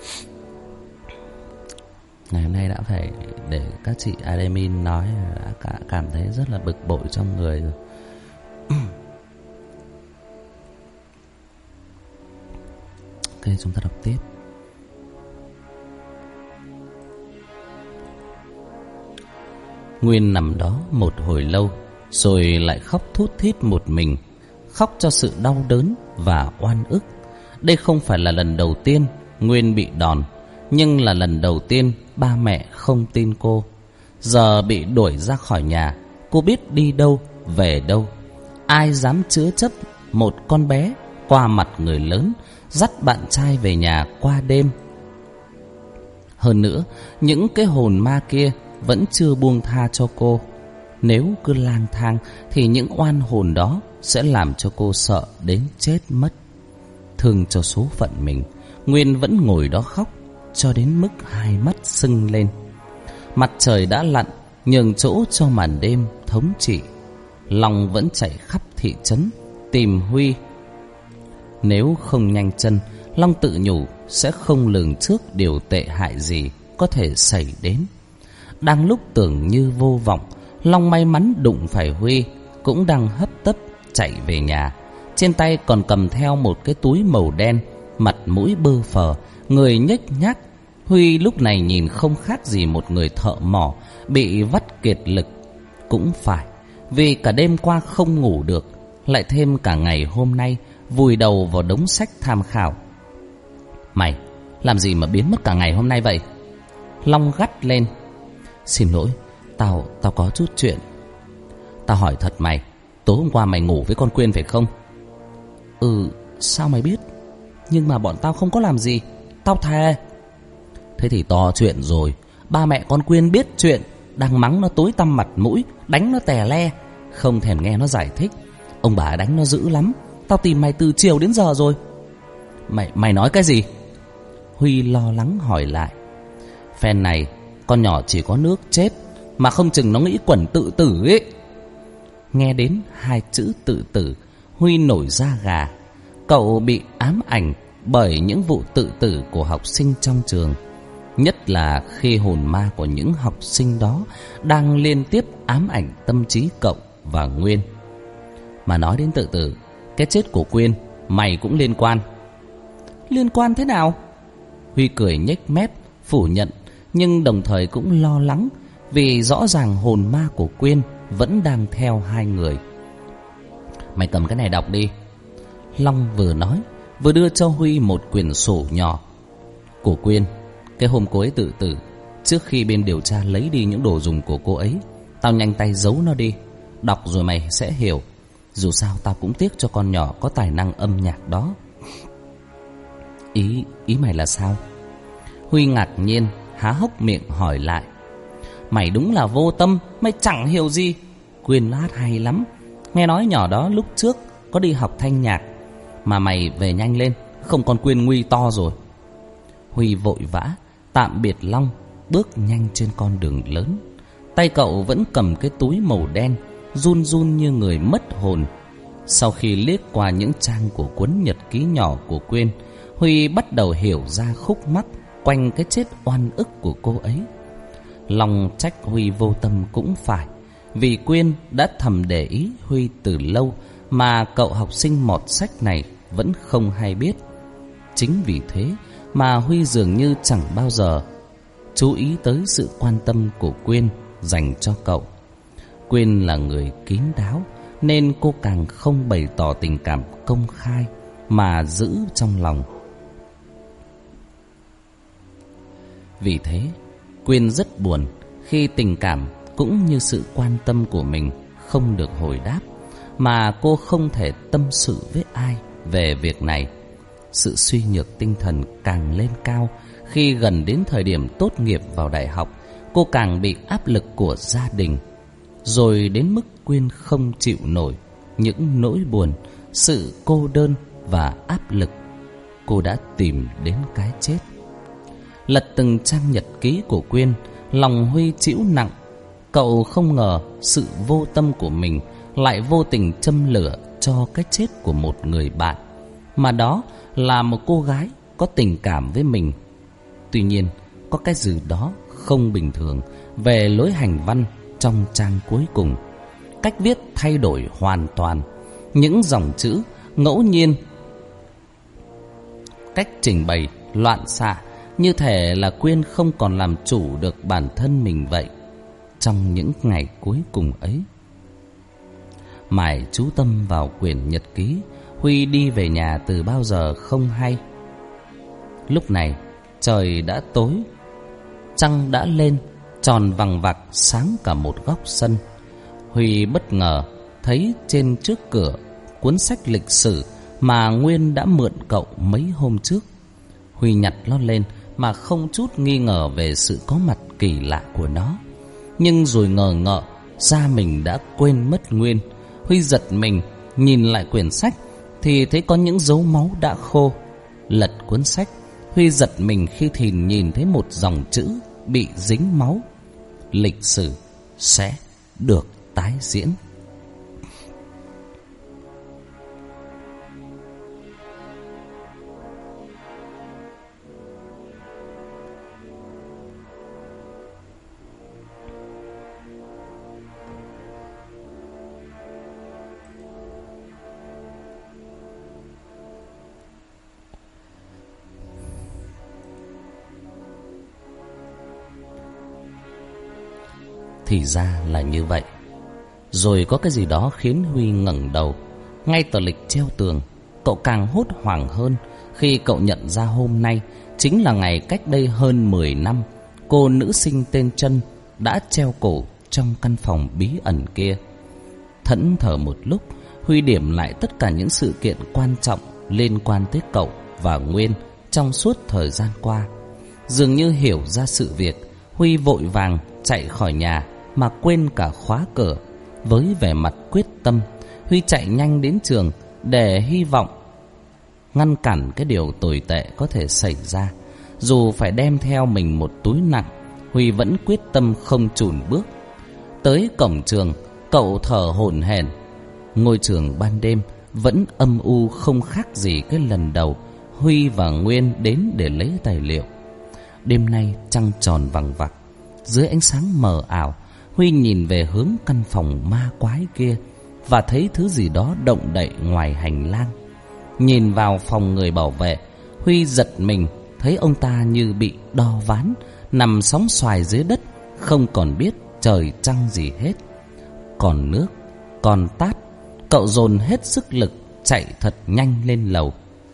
Ngày hôm nay đã phải để các chị admin nói, đã cảm thấy rất là bực bội trong người rồi. Ok, chúng ta đọc tiếp. Nguyên nằm đó một hồi lâu, rồi lại khóc thút thít một mình, khóc cho sự đau đớn và oan ức. Đây không phải là lần đầu tiên Nguyên bị đòn, nhưng là lần đầu tiên ba mẹ không tin cô. Giờ bị đuổi ra khỏi nhà, cô biết đi đâu, về đâu. Ai dám chứa chấp một con bé qua mặt người lớn, dắt bạn trai về nhà qua đêm. Hơn nữa, những cái hồn ma kia vẫn chưa buông tha cho cô. Nếu cứ lang thang thì những oan hồn đó sẽ làm cho cô sợ đến chết mất. Thương cho số phận mình, Nguyên vẫn ngồi đó khóc cho đến mức hai mắt sưng lên. Mặt trời đã lặn, nhường chỗ cho màn đêm thống trị. Long vẫn chạy khắp thị trấn tìm Huy. Nếu không nhanh chân, Long tự nhủ sẽ không lường trước điều tệ hại gì có thể xảy đến. Đang lúc tưởng như vô vọng, Long may mắn đụng phải Huy, cũng đang hấp tấp chạy về nhà. Trên tay còn cầm theo một cái túi màu đen, mặt mũi bơ phờ, người nhếch nhác. Huy lúc này nhìn không khác gì một người thợ mỏ bị vắt kiệt lực. Cũng phải, vì cả đêm qua không ngủ được, lại thêm cả ngày hôm nay vùi đầu vào đống sách tham khảo. Mày làm gì mà biến mất cả ngày hôm nay vậy? Long gắt lên. Xin lỗi, tao có chút chuyện. Tao hỏi thật mày, tối hôm qua mày ngủ với con Quyên phải không? Ừ, sao mày biết? Nhưng mà bọn tao không có làm gì, tao thề. Thế thì to chuyện rồi. Ba mẹ con Quyên biết chuyện, đang mắng nó tối tăm mặt mũi, đánh nó tè le, không thèm nghe nó giải thích. Ông bà đánh nó dữ lắm. Tao tìm mày từ chiều đến giờ rồi. Mày nói cái gì? Huy lo lắng hỏi lại. Phen này con nhỏ chỉ có nước chết, mà không chừng nó nghĩ quẩn tự tử ấy. Nghe đến hai chữ tự tử, Huy nổi da gà. Cậu bị ám ảnh bởi những vụ tự tử của học sinh trong trường. Nhất là khi hồn ma của những học sinh đó đang liên tiếp ám ảnh tâm trí cậu và Nguyên. Mà nói đến tự tử, cái chết của Quyên mày cũng liên quan. Liên quan thế nào? Huy cười nhếch mép phủ nhận, nhưng đồng thời cũng lo lắng, vì rõ ràng hồn ma của Quyên vẫn đang theo hai người. Mày cầm cái này đọc đi. Long vừa nói vừa đưa cho Huy một quyển sổ nhỏ. Của Quyên, cái hôm cô ấy tự tử, trước khi bên điều tra lấy đi những đồ dùng của cô ấy, tao nhanh tay giấu nó đi. Đọc rồi mày sẽ hiểu. Dù sao tao cũng tiếc cho con nhỏ có tài năng âm nhạc đó. Ý mày là sao? Huy ngạc nhiên há hốc miệng hỏi lại. Mày đúng là vô tâm, mày chẳng hiểu gì. Quyên hát hay lắm. Nghe nói nhỏ đó lúc trước có đi học thanh nhạc. Mà mày về nhanh lên, không còn Quyên nguy to rồi. Huy vội vã tạm biệt Long, bước nhanh trên con đường lớn. Tay cậu vẫn cầm cái túi màu đen, run run như người mất hồn. Sau khi liếc qua những trang của cuốn nhật ký nhỏ của Quyên, Huy bắt đầu hiểu ra khúc mắc quanh cái chết oan ức của cô ấy. Long trách Huy vô tâm cũng phải, vì Quyên đã thầm để ý Huy từ lâu mà cậu học sinh mọt sách này vẫn không hay biết. Chính vì thế mà Huy dường như chẳng bao giờ chú ý tới sự quan tâm của Quyên dành cho cậu. Quyên là người kín đáo, nên cô càng không bày tỏ tình cảm công khai mà giữ trong lòng. Vì thế, Quyên rất buồn khi tình cảm cũng như sự quan tâm của mình không được hồi đáp, mà cô không thể tâm sự với ai về việc này. Sự suy nhược tinh thần càng lên cao khi gần đến thời điểm tốt nghiệp vào đại học. Cô càng bị áp lực của gia đình, rồi đến mức Quyên không chịu nổi những nỗi buồn, sự cô đơn và áp lực. Cô đã tìm đến cái chết. Lật từng trang nhật ký của Quyên, lòng Huy trĩu nặng. Cậu không ngờ sự vô tâm của mình lại vô tình châm lửa cho cái chết của một người bạn, mà đó là một cô gái có tình cảm với mình. Tuy nhiên, có cái gì đó không bình thường về lối hành văn trong trang cuối cùng. Cách viết thay đổi hoàn toàn, những dòng chữ ngẫu nhiên, cách trình bày loạn xạ, như thể là Quyên không còn làm chủ được bản thân mình vậy. Trong những ngày cuối cùng ấy, mải chú tâm vào quyển nhật ký, Huy đi về nhà từ bao giờ không hay. Lúc này trời đã tối, trăng đã lên, tròn vằng vặc sáng cả một góc sân. Huy bất ngờ thấy trên trước cửa cuốn sách lịch sử mà Nguyên đã mượn cậu mấy hôm trước. Huy nhặt nó lên mà không chút nghi ngờ về sự có mặt kỳ lạ của nó. Nhưng rồi ngờ ngợ ra mình đã quên mất Nguyên. Huy giật mình nhìn lại quyển sách thì thấy có những dấu máu đã khô. Lật cuốn sách, Huy giật mình khi nhìn thấy một dòng chữ bị dính máu: lịch sử sẽ được tái diễn. Thì ra là như vậy. Rồi có cái gì đó khiến Huy ngẩng đầu. Ngay tờ lịch treo tường, cậu càng hốt hoảng hơn khi cậu nhận ra hôm nay chính là ngày cách đây hơn 10 năm cô nữ sinh tên Trân đã treo cổ trong căn phòng bí ẩn kia. Thẫn thờ một lúc, Huy điểm lại tất cả những sự kiện quan trọng liên quan tới cậu và Nguyên trong suốt thời gian qua. Dường như hiểu ra sự việc, Huy vội vàng chạy khỏi nhà mà quên cả khóa cửa. Với vẻ mặt quyết tâm, Huy chạy nhanh đến trường để hy vọng ngăn cản cái điều tồi tệ có thể xảy ra. Dù phải đem theo mình một túi nặng, Huy vẫn quyết tâm không chùn bước. Tới cổng trường, cậu thở hổn hển. Ngôi trường ban đêm vẫn âm u không khác gì cái lần đầu Huy và Nguyên đến để lấy tài liệu. đêm nay trăng tròn vằng vặc. Dưới ánh sáng mờ ảo, Huy nhìn về hướng căn phòng ma quái kia và thấy thứ gì đó động đậy ngoài hành lang. Nhìn vào phòng người bảo vệ, Huy giật mình, thấy ông ta như bị đo ván, nằm sóng xoài dưới đất, không còn biết trời trăng gì hết. Còn nước, còn tát, cậu dồn hết sức lực chạy thật nhanh lên lầu.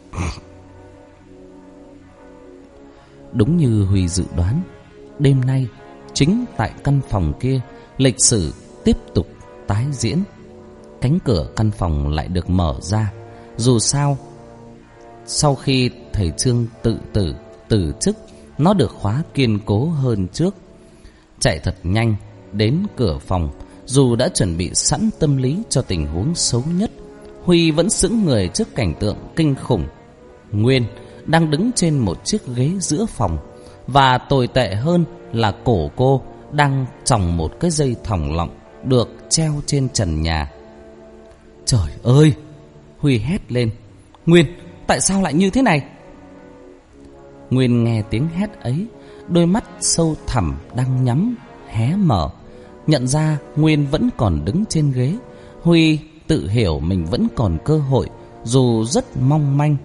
Đúng như Huy dự đoán, đêm nay chính tại căn phòng kia, lịch sử tiếp tục tái diễn. Cánh cửa căn phòng lại được mở ra. Dù sao, sau khi thầy Trương tự tử từ chức, nó được khóa kiên cố hơn trước. Chạy thật nhanh đến cửa phòng, dù đã chuẩn bị sẵn tâm lý cho tình huống xấu nhất, Huy vẫn sững người trước cảnh tượng kinh khủng. Nguyên đang đứng trên một chiếc ghế giữa phòng, và tồi tệ hơn là cổ cô đang tròng một cái dây thòng lọng được treo trên trần nhà. Trời ơi! Huy hét lên. Nguyên, tại sao lại như thế này? Nguyên nghe tiếng hét ấy, đôi mắt sâu thẳm đang nhắm hé mở. Nhận ra Nguyên vẫn còn đứng trên ghế, Huy tự hiểu mình vẫn còn cơ hội, dù rất mong manh.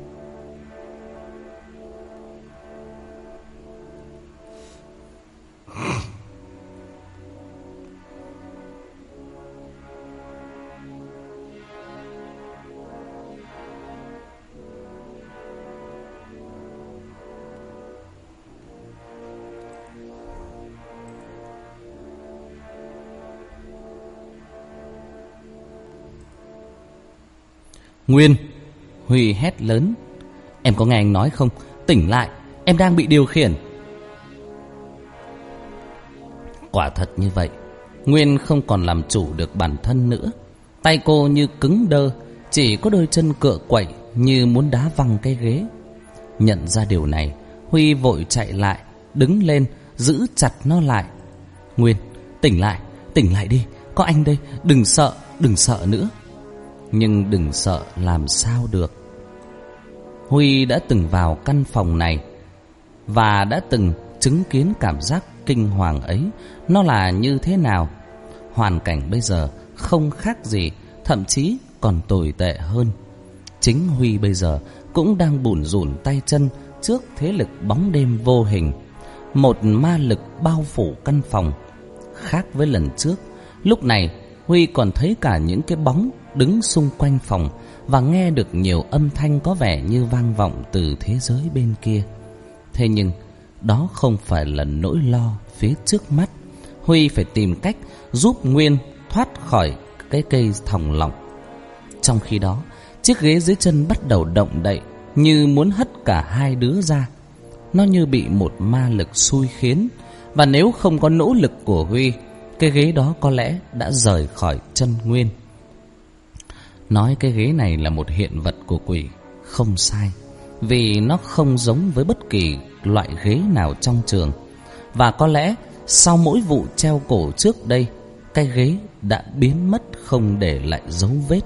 Nguyên! Huy hét lớn. Em có nghe anh nói không? Tỉnh lại, em đang bị điều khiển. Quả thật như vậy, Nguyên không còn làm chủ được bản thân nữa. Tay cô như cứng đơ, chỉ có đôi chân cựa quậy như muốn đá văng cái ghế. Nhận ra điều này, Huy vội chạy lại, đứng lên, giữ chặt nó lại. Nguyên, tỉnh lại đi, có anh đây, đừng sợ nữa. Nhưng đừng sợ làm sao được. Huy đã từng vào căn phòng này và đã từng chứng kiến cảm giác kinh hoàng ấy nó là như thế nào. Hoàn cảnh bây giờ không khác gì, thậm chí còn tồi tệ hơn. Chính Huy bây giờ cũng đang bủn rủn tay chân trước thế lực bóng đêm vô hình. Một ma lực bao phủ căn phòng. Khác với lần trước, lúc này Huy còn thấy cả những cái bóng đứng xung quanh phòng và nghe được nhiều âm thanh có vẻ như vang vọng từ thế giới bên kia. Thế nhưng đó không phải là nỗi lo phía trước mắt. Huy phải tìm cách giúp Nguyên thoát khỏi cái cây thòng lọng. Trong khi đó, chiếc ghế dưới chân bắt đầu động đậy, như muốn hất cả hai đứa ra. Nó như bị một ma lực xui khiến, và nếu không có nỗ lực của Huy, cái ghế đó có lẽ đã rời khỏi chân Nguyên. Nói cái ghế này là một hiện vật của quỷ không sai, vì nó không giống với bất kỳ loại ghế nào trong trường. Và có lẽ sau mỗi vụ treo cổ trước đây, cái ghế đã biến mất không để lại dấu vết.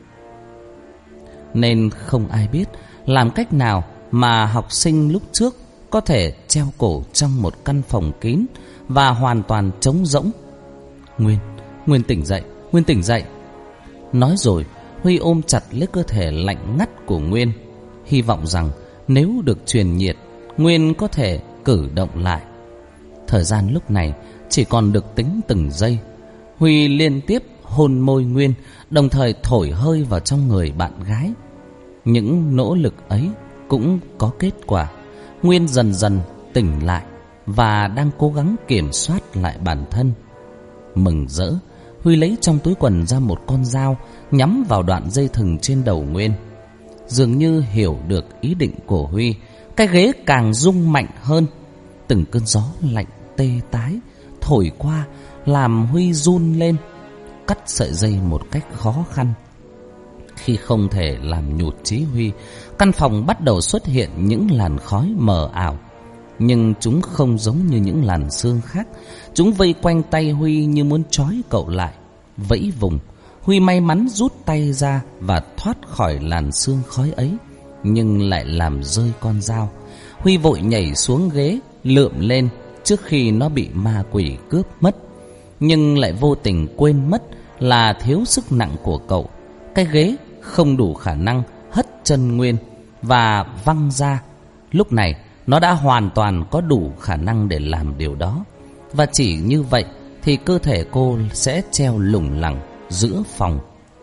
Nên không ai biết làm cách nào mà học sinh lúc trước có thể treo cổ trong một căn phòng kín và hoàn toàn trống rỗng. Nguyên tỉnh dậy. Nói rồi, Huy ôm chặt lấy cơ thể lạnh ngắt của Nguyên, hy vọng rằng nếu được truyền nhiệt, Nguyên có thể cử động lại. Thời gian lúc này chỉ còn được tính từng giây. Huy liên tiếp hôn môi Nguyên, đồng thời thổi hơi vào trong người bạn gái. Những nỗ lực ấy cũng có kết quả. Nguyên dần dần tỉnh lại và đang cố gắng kiểm soát lại bản thân. Mừng rỡ, Huy lấy trong túi quần ra một con dao, nhắm vào đoạn dây thừng trên đầu Nguyên. Dường như hiểu được ý định của Huy, cái ghế càng rung mạnh hơn. Từng cơn gió lạnh tê tái thổi qua làm Huy run lên, cắt sợi dây một cách khó khăn. Khi không thể làm nhụt chí Huy, căn phòng bắt đầu xuất hiện những làn khói mờ ảo. Nhưng chúng không giống như những làn sương khác. Chúng vây quanh tay Huy như muốn trói cậu lại. Vẫy vùng, Huy may mắn rút tay ra và thoát khỏi làn sương khói ấy, nhưng lại làm rơi con dao. Huy vội nhảy xuống ghế, lượm lên trước khi nó bị ma quỷ cướp mất. Nhưng lại vô tình quên mất là thiếu sức nặng của cậu, cái ghế không đủ khả năng hất chân Nguyên và văng ra. Lúc này nó đã hoàn toàn có đủ khả năng để làm điều đó, và chỉ như vậy thì cơ thể cô sẽ treo lủng lẳng giữa phòng.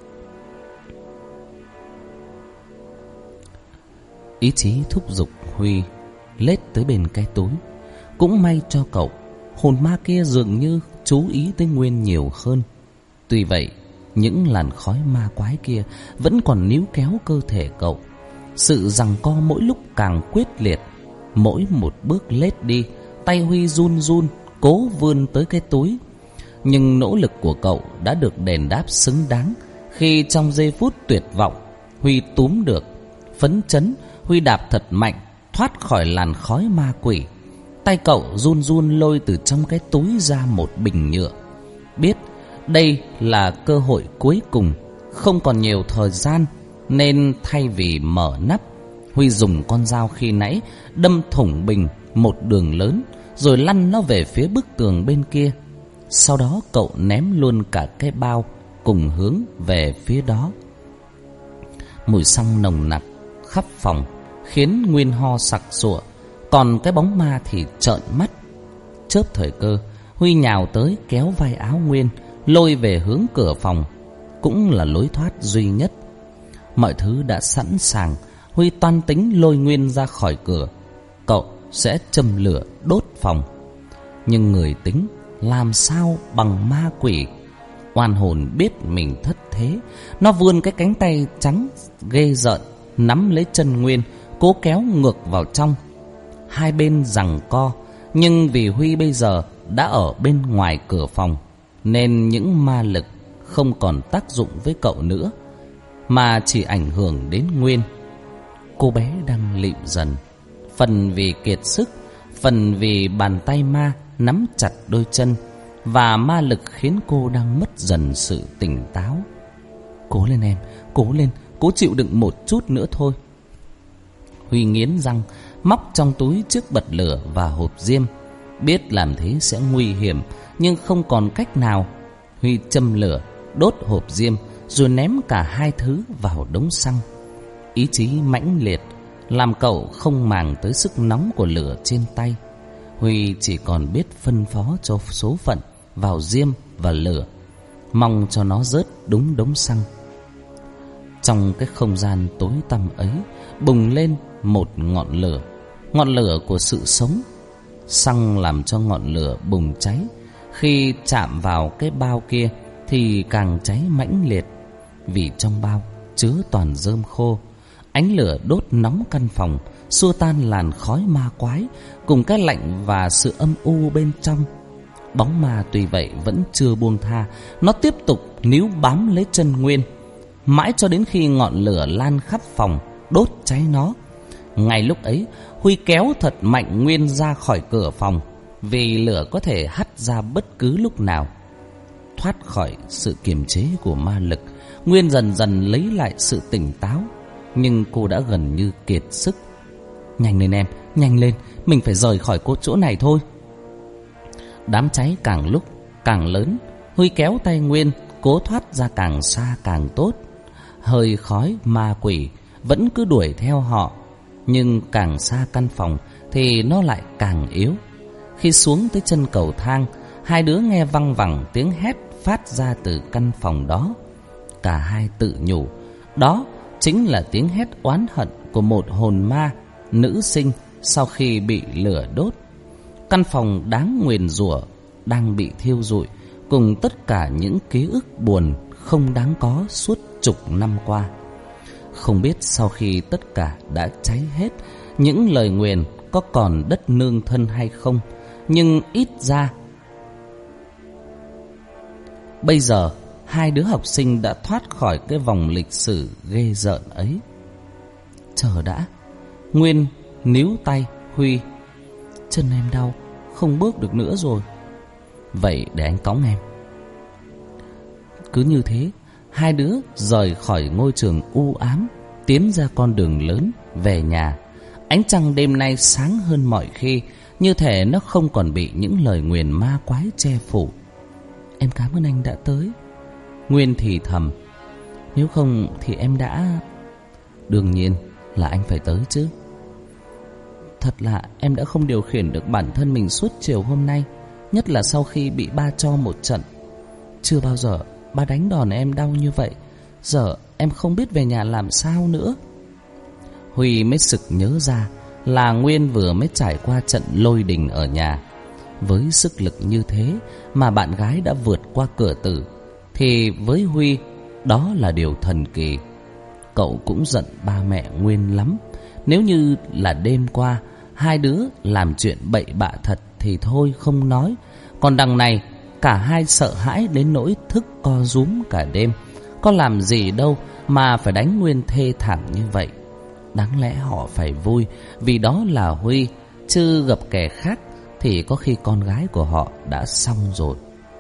Ý chí thúc giục Huy lết tới bên cái túi. Cũng may cho cậu, hồn ma kia dường như chú ý tới Nguyên nhiều hơn. Tuy vậy, những làn khói ma quái kia vẫn còn níu kéo cơ thể cậu. Sự giằng co mỗi lúc càng quyết liệt. Mỗi một bước lết đi, tay Huy run run cố vươn tới cái túi. Nhưng nỗ lực của cậu đã được đền đáp xứng đáng khi trong giây phút tuyệt vọng, Huy túm được. Phấn chấn, Huy đạp thật mạnh thoát khỏi làn khói ma quỷ. Tay cậu run run lôi từ trong cái túi ra một bình nhựa. Biết đây là cơ hội cuối cùng, không còn nhiều thời gian, nên thay vì mở nắp, Huy dùng con dao khi nãy đâm thủng bình một đường lớn, rồi lăn nó về phía bức tường bên kia. Sau đó cậu ném luôn cả cái bao cùng hướng về phía đó. Mùi xăng nồng nặc khắp phòng khiến Nguyên ho sặc sụa, còn cái bóng ma thì trợn mắt. Chớp thời cơ, Huy nhào tới kéo vai áo Nguyên, lôi về hướng cửa phòng, cũng là lối thoát duy nhất. Mọi thứ đã sẵn sàng, Huy toan tính lôi Nguyên ra khỏi cửa. Cậu sẽ châm lửa đốt phòng. Nhưng người tính làm sao bằng ma quỷ. Oan hồn biết mình thất thế, nó vươn cái cánh tay trắng ghê rợn, nắm lấy chân Nguyên, cố kéo ngược vào trong. Hai bên giằng co, nhưng vì Huy bây giờ đã ở bên ngoài cửa phòng, nên những ma lực không còn tác dụng với cậu nữa, mà chỉ ảnh hưởng đến Nguyên. Cô bé đang lịm dần, phần vì kiệt sức, phần vì bàn tay ma nắm chặt đôi chân, và ma lực khiến cô đang mất dần sự tỉnh táo. Cố lên em, cố lên, cố chịu đựng một chút nữa thôi. Huy nghiến răng, móc trong túi chiếc bật lửa và hộp diêm. Biết làm thế sẽ nguy hiểm, nhưng không còn cách nào. Huy châm lửa, đốt hộp diêm, rồi ném cả hai thứ vào đống xăng. Ý chí mãnh liệt làm cậu không màng tới sức nóng của lửa trên tay. Huy chỉ còn biết phân phó cho số phận vào diêm và lửa, mong cho nó rớt đúng đống xăng. Trong cái không gian tối tăm ấy bùng lên một ngọn lửa của sự sống. Xăng làm cho ngọn lửa bùng cháy. Khi chạm vào cái bao kia thì càng cháy mãnh liệt, vì trong bao chứa toàn rơm khô. Ánh lửa đốt nóng căn phòng, xua tan làn khói ma quái cùng cái lạnh và sự âm u bên trong. Bóng ma tuy vậy vẫn chưa buông tha, nó tiếp tục níu bám lấy chân Nguyên, mãi cho đến khi ngọn lửa lan khắp phòng, đốt cháy nó. Ngay lúc ấy, Huy kéo thật mạnh Nguyên ra khỏi cửa phòng, vì lửa có thể hắt ra bất cứ lúc nào. Thoát khỏi sự kiềm chế của ma lực, Nguyên dần dần lấy lại sự tỉnh táo, nhưng cô đã gần như kiệt sức. Nhanh lên em, nhanh lên, mình phải rời khỏi chỗ này thôi. Đám cháy càng lúc càng lớn, Huy kéo tay Nguyên, cố thoát ra càng xa càng tốt. Hơi khói ma quỷ vẫn cứ đuổi theo họ, nhưng càng xa căn phòng thì nó lại càng yếu. Khi xuống tới chân cầu thang, hai đứa nghe văng vẳng tiếng hét phát ra từ căn phòng đó. Cả hai tự nhủ, đó chính là tiếng hét oán hận của một hồn ma nữ sinh sau khi bị lửa đốt. Căn phòng đáng nguyền rủa đang bị thiêu rụi, cùng tất cả những ký ức buồn không đáng có suốt chục năm qua. Không biết sau khi tất cả đã cháy hết, những lời nguyền có còn đất nương thân hay không, nhưng ít ra bây giờ hai đứa học sinh đã thoát khỏi cái vòng lịch sử ghê rợn ấy. Chờ đã. Nguyên níu tay Huy. Chân em đau, không bước được nữa rồi. Vậy để anh cõng em. Cứ như thế, hai đứa rời khỏi ngôi trường u ám, tiến ra con đường lớn về nhà. Ánh trăng đêm nay sáng hơn mọi khi, như thể nó không còn bị những lời nguyền ma quái che phủ. Em cảm ơn anh đã tới. Nguyên thì thầm. Nếu không thì em đã... Đương nhiên là anh phải tới chứ. Thật là em đã không điều khiển được bản thân mình suốt chiều hôm nay, nhất là sau khi bị ba cho một trận. Chưa bao giờ ba đánh đòn em đau như vậy. Giờ em không biết về nhà làm sao nữa. Huy mới sực nhớ ra là Nguyên vừa mới trải qua trận lôi đình ở nhà. Với sức lực như thế mà bạn gái đã vượt qua cửa tử, thì với Huy đó là điều thần kỳ. Cậu cũng giận ba mẹ Nguyên lắm. Nếu như là đêm qua hai đứa làm chuyện bậy bạ thật thì thôi không nói. Còn đằng này cả hai sợ hãi đến nỗi thức co rúm cả đêm. Có làm gì đâu mà phải đánh Nguyên thê thảm như vậy. Đáng lẽ họ phải vui vì đó là Huy, chứ gặp kẻ khác thì có khi con gái của họ đã xong rồi.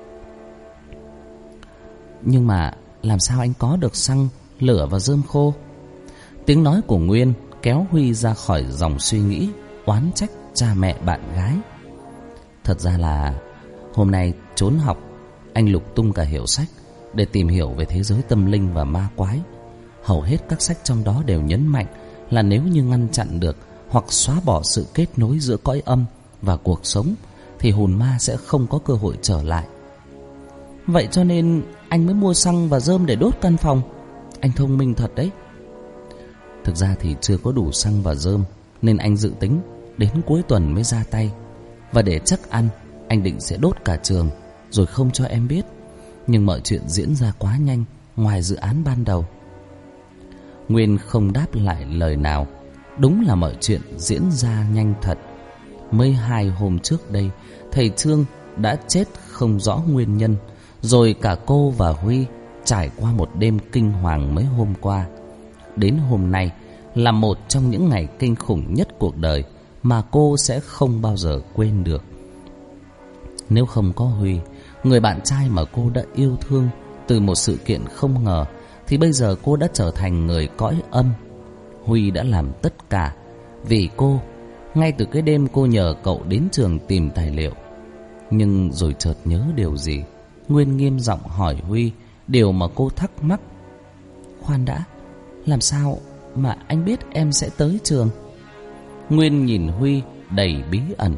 Nhưng mà làm sao anh có được xăng, lửa và rơm khô? Tiếng nói của Nguyên kéo Huy ra khỏi dòng suy nghĩ oán trách cha mẹ bạn gái. Thật ra là hôm nay trốn học, anh lục tung cả hiệu sách để tìm hiểu về thế giới tâm linh và ma quái. Hầu hết các sách trong đó đều nhấn mạnh là nếu như ngăn chặn được hoặc xóa bỏ sự kết nối giữa cõi âm và cuộc sống thì hồn ma sẽ không có cơ hội trở lại. Vậy cho nên anh mới mua xăng và rơm để đốt căn phòng. Anh thông minh thật đấy. Thực ra thì chưa có đủ xăng và rơm, nên anh dự tính đến cuối tuần mới ra tay. Và để chắc ăn, anh định sẽ đốt cả trường rồi không cho em biết. Nhưng mọi chuyện diễn ra quá nhanh, ngoài dự án ban đầu. Nguyên không đáp lại lời nào. Đúng là mọi chuyện diễn ra nhanh thật. Mới 2 hôm trước đây, thầy Trương đã chết không rõ nguyên nhân. Rồi cả cô và Huy trải qua một đêm kinh hoàng mấy hôm qua. Đến hôm nay là một trong những ngày kinh khủng nhất cuộc đời mà cô sẽ không bao giờ quên được. Nếu không có Huy, người bạn trai mà cô đã yêu thương từ một sự kiện không ngờ, thì bây giờ cô đã trở thành người cõi âm. Huy đã làm tất cả vì cô, ngay từ cái đêm cô nhờ cậu đến trường tìm tài liệu. Nhưng rồi chợt nhớ điều gì, Nguyên nghiêm giọng hỏi Huy điều mà cô thắc mắc. Khoan đã, làm sao mà anh biết em sẽ tới trường? Nguyên nhìn Huy đầy bí ẩn.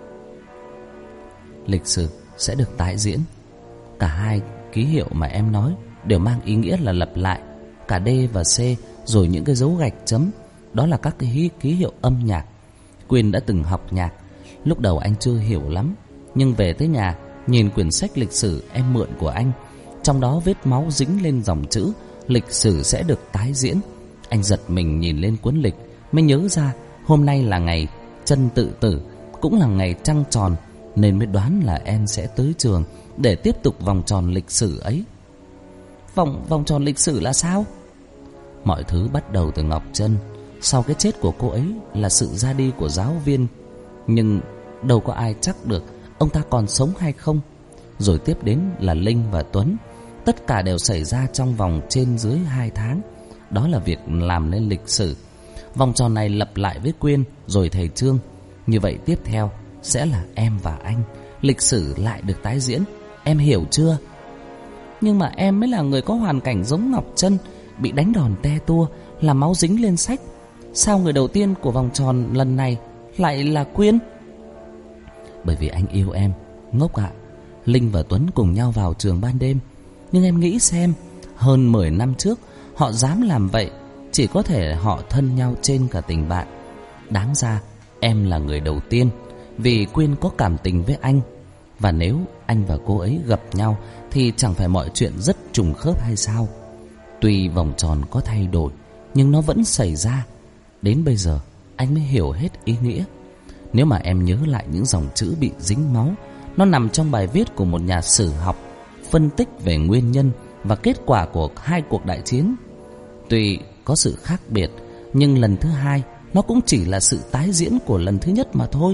Lịch sử sẽ được tái diễn. Cả hai ký hiệu mà em nói đều mang ý nghĩa là lặp lại. Cả D và C, rồi những cái dấu gạch chấm, đó là các cái ký hiệu âm nhạc. Quyên đã từng học nhạc. Lúc đầu anh chưa hiểu lắm, nhưng về tới nhà, nhìn quyển sách lịch sử em mượn của anh, trong đó vết máu dính lên dòng chữ lịch sử sẽ được tái diễn. Anh giật mình nhìn lên cuốn lịch, mới nhớ ra hôm nay là ngày Chân Tự Tử, cũng là ngày trăng tròn, nên mới đoán là em sẽ tới trường để tiếp tục vòng tròn lịch sử ấy. Vòng tròn lịch sử là sao? Mọi thứ bắt đầu từ Ngọc Trân. Sau cái chết của cô ấy là sự ra đi của giáo viên, nhưng đâu có ai chắc được ông ta còn sống hay không. Rồi tiếp đến là Linh và Tuấn. Tất cả đều xảy ra trong vòng trên dưới 2 tháng. Đó là việc làm nên lịch sử. Vòng tròn này lặp lại với Quyên, rồi thầy Trương. Như vậy tiếp theo sẽ là em và anh. Lịch sử lại được tái diễn. Em hiểu chưa? Nhưng mà em mới là người có hoàn cảnh giống Ngọc Trân, bị đánh đòn te tua, làm máu dính lên sách. Sao người đầu tiên của vòng tròn lần này lại là Quyên? Bởi vì anh yêu em, ngốc ạ. Linh và Tuấn cùng nhau vào trường ban đêm. Nhưng em nghĩ xem, hơn 10 năm trước họ dám làm vậy, chỉ có thể họ thân nhau trên cả tình bạn. Đáng ra em là người đầu tiên, vì Quyên có cảm tình với anh. Và nếu anh và cô ấy gặp nhau thì chẳng phải mọi chuyện rất trùng khớp hay sao? Tuy vòng tròn có thay đổi, nhưng nó vẫn xảy ra. Đến bây giờ anh mới hiểu hết ý nghĩa. Nếu mà em nhớ lại những dòng chữ bị dính máu, nó nằm trong bài viết của một nhà sử học, phân tích về nguyên nhân và kết quả của 2 cuộc đại chiến. Tuy có sự khác biệt, nhưng lần thứ 2 nó cũng chỉ là sự tái diễn của lần thứ nhất mà thôi.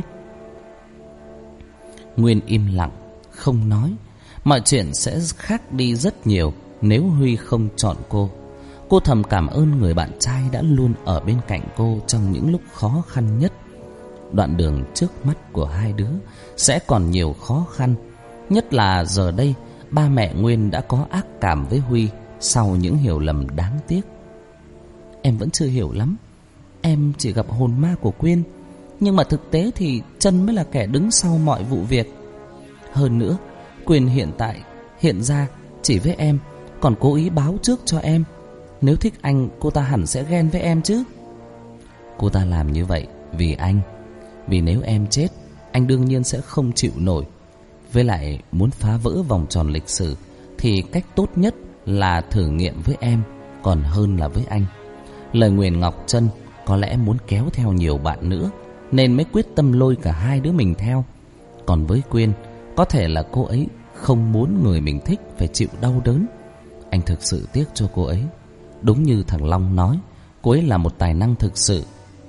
Nguyên im lặng, không nói. Mọi chuyện sẽ khác đi rất nhiều nếu Huy không chọn cô. Cô thầm cảm ơn người bạn trai đã luôn ở bên cạnh cô trong những lúc khó khăn nhất. đoạn đường trước mắt của hai đứa sẽ còn nhiều khó khăn. Nhất là giờ đây ba mẹ Nguyên đã có ác cảm với Huy sau những hiểu lầm đáng tiếc. Em vẫn chưa hiểu lắm. Em chỉ gặp hồn ma của Quyên, nhưng mà thực tế thì Trân mới là kẻ đứng sau mọi vụ việc. Hơn nữa, Quyên hiện ra chỉ với em, còn cố ý báo trước cho em. Nếu thích anh, cô ta hẳn sẽ ghen với em chứ. Cô ta làm như vậy vì anh. Vì nếu em chết, anh đương nhiên sẽ không chịu nổi. Với lại muốn phá vỡ vòng tròn lịch sử thì cách tốt nhất là thử nghiệm với em còn hơn là với anh. Lời nguyền Ngọc Trân có lẽ muốn kéo theo nhiều bạn nữa, nên mới quyết tâm lôi cả hai đứa mình theo. Còn với Quyên, có thể là cô ấy không muốn người mình thích phải chịu đau đớn. Anh thực sự tiếc cho cô ấy. Đúng như thằng Long nói, cô ấy là một tài năng thực sự.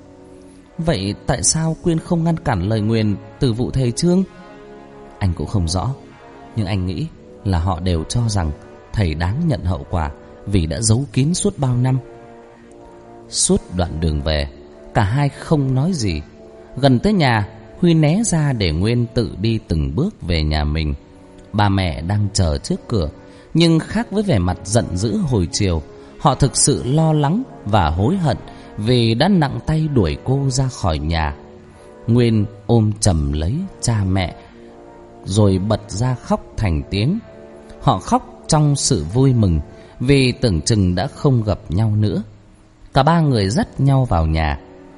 Vậy tại sao Quyên không ngăn cản lời nguyền từ vụ thầy Trương? Anh cũng không rõ, nhưng anh nghĩ là họ đều cho rằng thầy đáng nhận hậu quả vì đã giấu kín suốt bao năm. Suốt đoạn đường về, cả hai không nói gì. Gần tới nhà, Huy né ra để Nguyên tự đi từng bước về nhà mình. Ba mẹ đang chờ trước cửa, nhưng khác với vẻ mặt giận dữ hồi chiều, họ thực sự lo lắng và hối hận vì đã nặng tay đuổi cô ra khỏi nhà. Nguyên ôm chầm lấy cha mẹ rồi bật ra khóc thành tiếng. Họ khóc trong sự vui mừng vì tưởng chừng đã không gặp nhau nữa. Cả ba người dắt nhau vào nhà.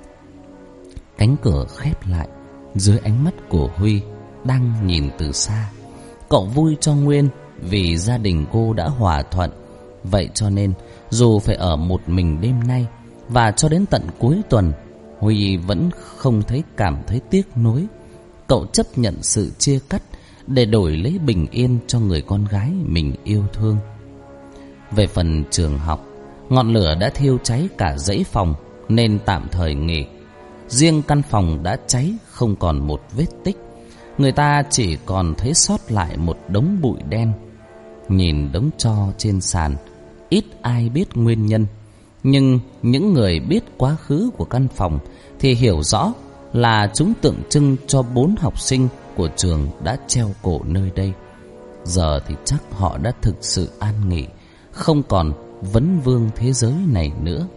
Cánh cửa khép lại dưới ánh mắt của Huy đang nhìn từ xa. Cậu vui cho Nguyên vì gia đình cô đã hòa thuận. Vậy cho nên dù phải ở một mình đêm nay và cho đến tận cuối tuần, Huy vẫn không cảm thấy tiếc nuối. Cậu chấp nhận sự chia cắt để đổi lấy bình yên cho người con gái mình yêu thương. Về phần trường học, ngọn lửa đã thiêu cháy cả dãy phòng nên tạm thời nghỉ. Riêng căn phòng đã cháy không còn một vết tích. Người ta chỉ còn thấy sót lại một đống bụi đen. Nhìn đống tro trên sàn, ít ai biết nguyên nhân. Nhưng những người biết quá khứ của căn phòng thì hiểu rõ là chúng tượng trưng cho 4 học sinh của trường đã treo cổ nơi đây. Giờ thì chắc họ đã thực sự an nghỉ, không còn vấn vương thế giới này nữa.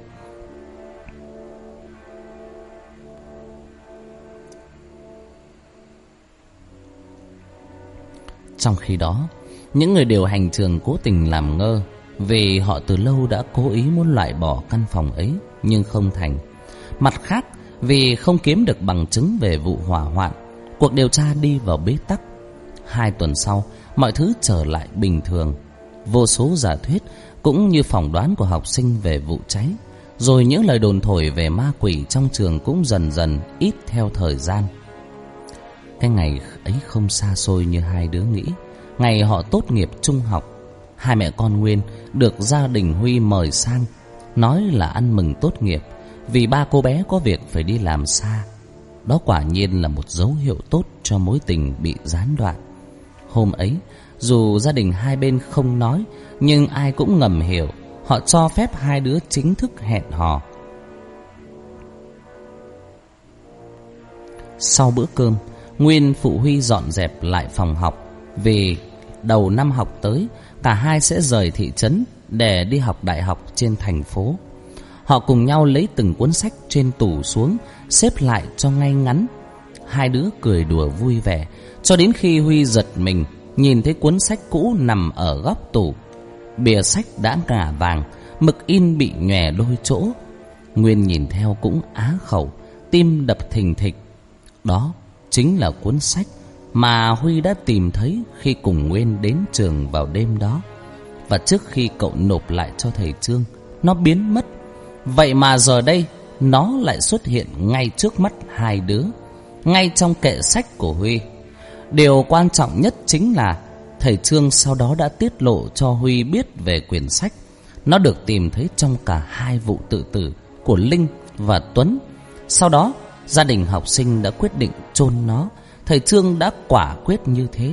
Trong khi đó, những người điều hành trường cố tình làm ngơ, vì họ từ lâu đã cố ý muốn loại bỏ căn phòng ấy nhưng không thành. Mặt khác, vì không kiếm được bằng chứng về vụ hỏa hoạn, cuộc điều tra đi vào bế tắc. 2 tuần sau, mọi thứ trở lại bình thường. Vô số giả thuyết cũng như phỏng đoán của học sinh về vụ cháy, rồi những lời đồn thổi về ma quỷ trong trường cũng dần dần ít theo thời gian. Cái ngày ấy không xa xôi như hai đứa nghĩ. Ngày họ tốt nghiệp trung học, hai mẹ con Nguyên được gia đình Huy mời sang, nói là ăn mừng tốt nghiệp vì ba cô bé có việc phải đi làm xa. Đó quả nhiên là một dấu hiệu tốt cho mối tình bị gián đoạn. Hôm ấy, dù gia đình hai bên không nói, nhưng ai cũng ngầm hiểu họ cho phép hai đứa chính thức hẹn hò. Sau bữa cơm, Nguyên phụ Huy dọn dẹp lại phòng học, vì đầu năm học tới cả hai sẽ rời thị trấn để đi học đại học trên thành phố. Họ cùng nhau lấy từng cuốn sách trên tủ xuống, xếp lại cho ngay ngắn. Hai đứa cười đùa vui vẻ cho đến khi Huy giật mình nhìn thấy cuốn sách cũ nằm ở góc tủ. Bìa sách đã ngả vàng, mực in bị nhòe đôi chỗ. Nguyên nhìn theo cũng á khẩu, tim đập thình thịch. Đó chính là cuốn sách mà Huy đã tìm thấy khi cùng Nguyên đến trường vào đêm đó. Và trước khi cậu nộp lại cho thầy Trương, nó biến mất. Vậy mà giờ đây nó lại xuất hiện ngay trước mắt hai đứa, ngay trong kệ sách của Huy. Điều quan trọng nhất chính là thầy Trương sau đó đã tiết lộ cho Huy biết về quyển sách. Nó được tìm thấy trong cả hai vụ tự tử của Linh và Tuấn. Sau đó gia đình học sinh đã quyết định chôn nó. Thầy Trương đã quả quyết như thế.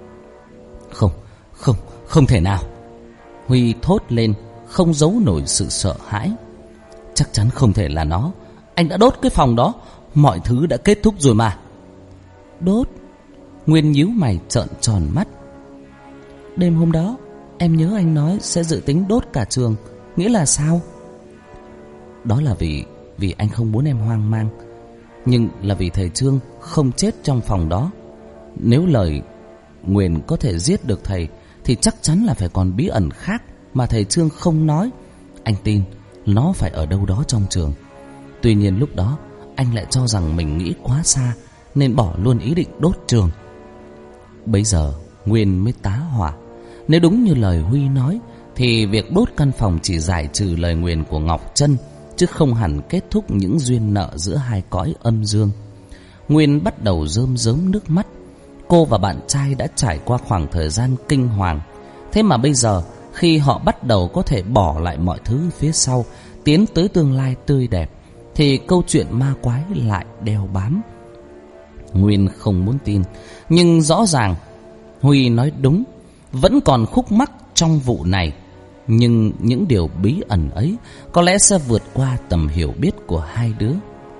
Không thể nào, Huy thốt lên, không giấu nổi sự sợ hãi. Chắc chắn không thể là nó. Anh đã đốt cái phòng đó, mọi thứ đã kết thúc rồi mà. Đốt? Nguyên nhíu mày trợn tròn mắt. Đêm hôm đó em nhớ anh nói sẽ dự tính đốt cả trường. Nghĩa là sao? Đó là vì anh không muốn em hoang mang, nhưng là vì thầy Trương không chết trong phòng đó. Nếu lời nguyền có thể giết được thầy thì chắc chắn là phải còn bí ẩn khác mà thầy Trương không nói. Anh tin nó phải ở đâu đó trong trường. Tuy nhiên lúc đó anh lại cho rằng mình nghĩ quá xa nên bỏ luôn ý định đốt trường. Bây giờ Nguyên mới tá hỏa. Nếu đúng như lời Huy nói thì việc đốt căn phòng chỉ giải trừ lời nguyền của Ngọc Trân, chứ không hẳn kết thúc những duyên nợ giữa hai cõi âm dương. Nguyên bắt đầu rơm rớm nước mắt. Cô và bạn trai đã trải qua khoảng thời gian kinh hoàng. Thế mà bây giờ khi họ bắt đầu có thể bỏ lại mọi thứ phía sau, tiến tới tương lai tươi đẹp, thì câu chuyện ma quái lại đeo bám. Nguyên không muốn tin, nhưng rõ ràng Huy nói đúng. Vẫn còn khúc mắc trong vụ này, nhưng những điều bí ẩn ấy có lẽ sẽ vượt qua tầm hiểu biết của hai đứa.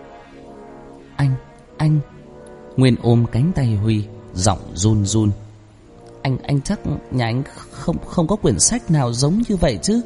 Anh Nguyên ôm cánh tay Huy, giọng run run. Anh chắc nhà anh không có quyển sách nào giống như vậy chứ?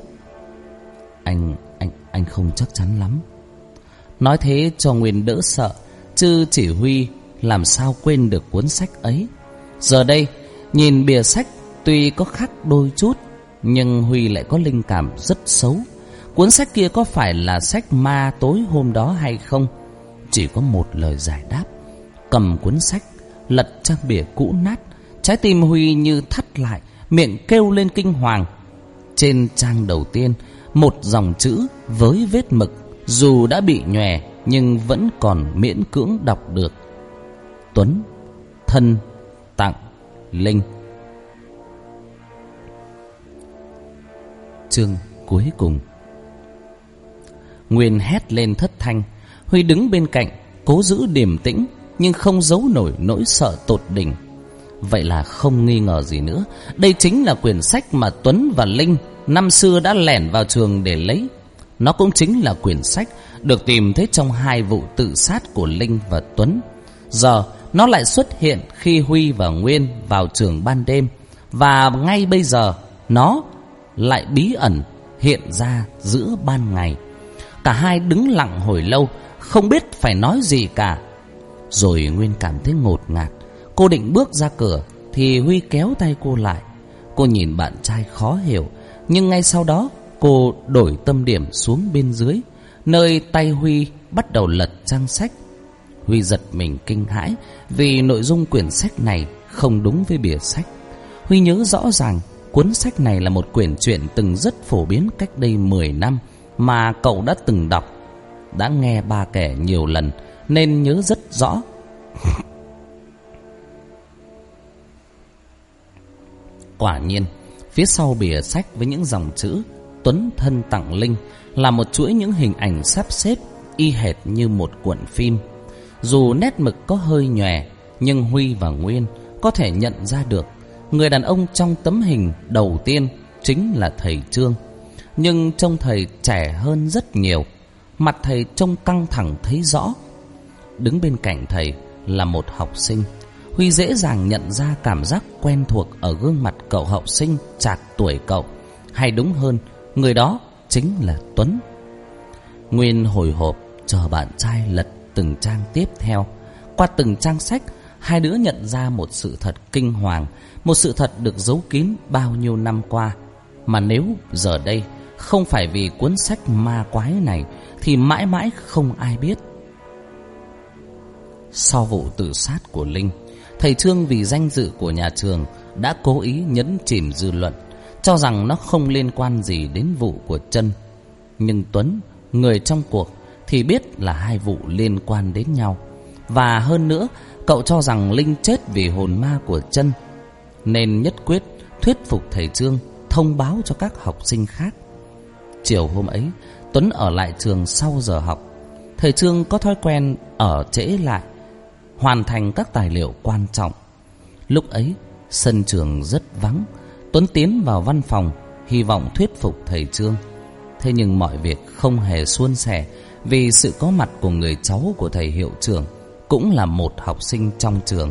Anh không chắc chắn lắm. Nói thế cho Nguyên đỡ sợ, chứ chỉ Huy làm sao quên được cuốn sách ấy. Giờ đây nhìn bìa sách tuy có khác đôi chút, nhưng Huy lại có linh cảm rất xấu. Cuốn sách kia có phải là sách ma tối hôm đó hay không? Chỉ có một lời giải đáp. Cầm cuốn sách, lật trang bìa cũ nát, trái tim Huy như thắt lại, miệng kêu lên kinh hoàng. Trên trang đầu tiên, một dòng chữ với vết mực, dù đã bị nhòe nhưng vẫn còn miễn cưỡng đọc được: Tuấn thân tặng Linh. Chương cuối cùng. Nguyên hét lên thất thanh. Huy đứng bên cạnh cố giữ điềm tĩnh, nhưng không giấu nổi nỗi sợ tột đỉnh. Vậy là không nghi ngờ gì nữa, đây chính là quyển sách mà Tuấn và Linh năm xưa đã lẻn vào trường để lấy. Nó cũng chính là quyển sách được tìm thấy trong hai vụ tự sát của Linh và Tuấn. Giờ nó lại xuất hiện khi Huy và Nguyên vào trường ban đêm, và ngay bây giờ nó lại bí ẩn hiện ra giữa ban ngày. Cả hai đứng lặng hồi lâu, không biết phải nói gì cả. Rồi Nguyên cảm thấy ngột ngạt. Cô định bước ra cửa thì Huy kéo tay cô lại. Cô nhìn bạn trai khó hiểu, nhưng ngay sau đó cô đổi tâm điểm xuống bên dưới, nơi tay Huy bắt đầu lật trang sách. Huy giật mình kinh hãi vì nội dung quyển sách này không đúng với bìa sách. Huy nhớ rõ ràng cuốn sách này là một quyển truyện từng rất phổ biến cách đây 10 năm mà cậu đã từng đọc, đã nghe ba kể nhiều lần nên nhớ rất rõ. Quả nhiên, phía sau bìa sách với những dòng chữ Tuấn thân tặng Linh là một chuỗi những hình ảnh sắp xếp y hệt như một cuộn phim. Dù nét mực có hơi nhòe, nhưng Huy và Nguyên có thể nhận ra được người đàn ông trong tấm hình đầu tiên chính là thầy Trương. Nhưng trông thầy trẻ hơn rất nhiều. Mặt thầy trông căng thẳng thấy rõ. Đứng bên cạnh thầy là một học sinh. Huy dễ dàng nhận ra cảm giác quen thuộc ở gương mặt cậu học sinh trạc tuổi cậu. Hay đúng hơn, người đó chính là Tuấn. Nguyên hồi hộp chờ bạn trai lật từng trang tiếp theo. Qua từng trang sách, hai đứa nhận ra một sự thật kinh hoàng, một sự thật được giấu kín bao nhiêu năm qua, mà nếu giờ đây không phải vì cuốn sách ma quái này thì mãi mãi không ai biết. Sau vụ tự sát của Linh, thầy Trương vì danh dự của nhà trường đã cố ý nhấn chìm dư luận, cho rằng nó không liên quan gì đến vụ của Trân. Nhưng Tuấn, người trong cuộc, thì biết là hai vụ liên quan đến nhau. Và hơn nữa, cậu cho rằng Linh chết vì hồn ma của Trân, nên nhất quyết thuyết phục thầy Trương thông báo cho các học sinh khác. Chiều hôm ấy, Tuấn ở lại trường sau giờ học. Thầy Trương có thói quen ở trễ lại, hoàn thành các tài liệu quan trọng. Lúc ấy, sân trường rất vắng. Tuấn tiến vào văn phòng, hy vọng thuyết phục thầy Trương. Thế nhưng mọi việc không hề suôn sẻ, vì sự có mặt của người cháu của thầy hiệu trưởng, cũng là một học sinh trong trường.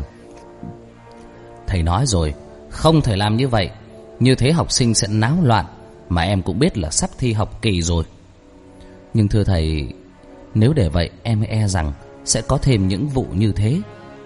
Thầy nói rồi, không thể làm như vậy. Như thế học sinh sẽ náo loạn, mà em cũng biết là sắp thi học kỳ rồi. Nhưng thưa thầy, nếu để vậy em e rằng sẽ có thêm những vụ như thế.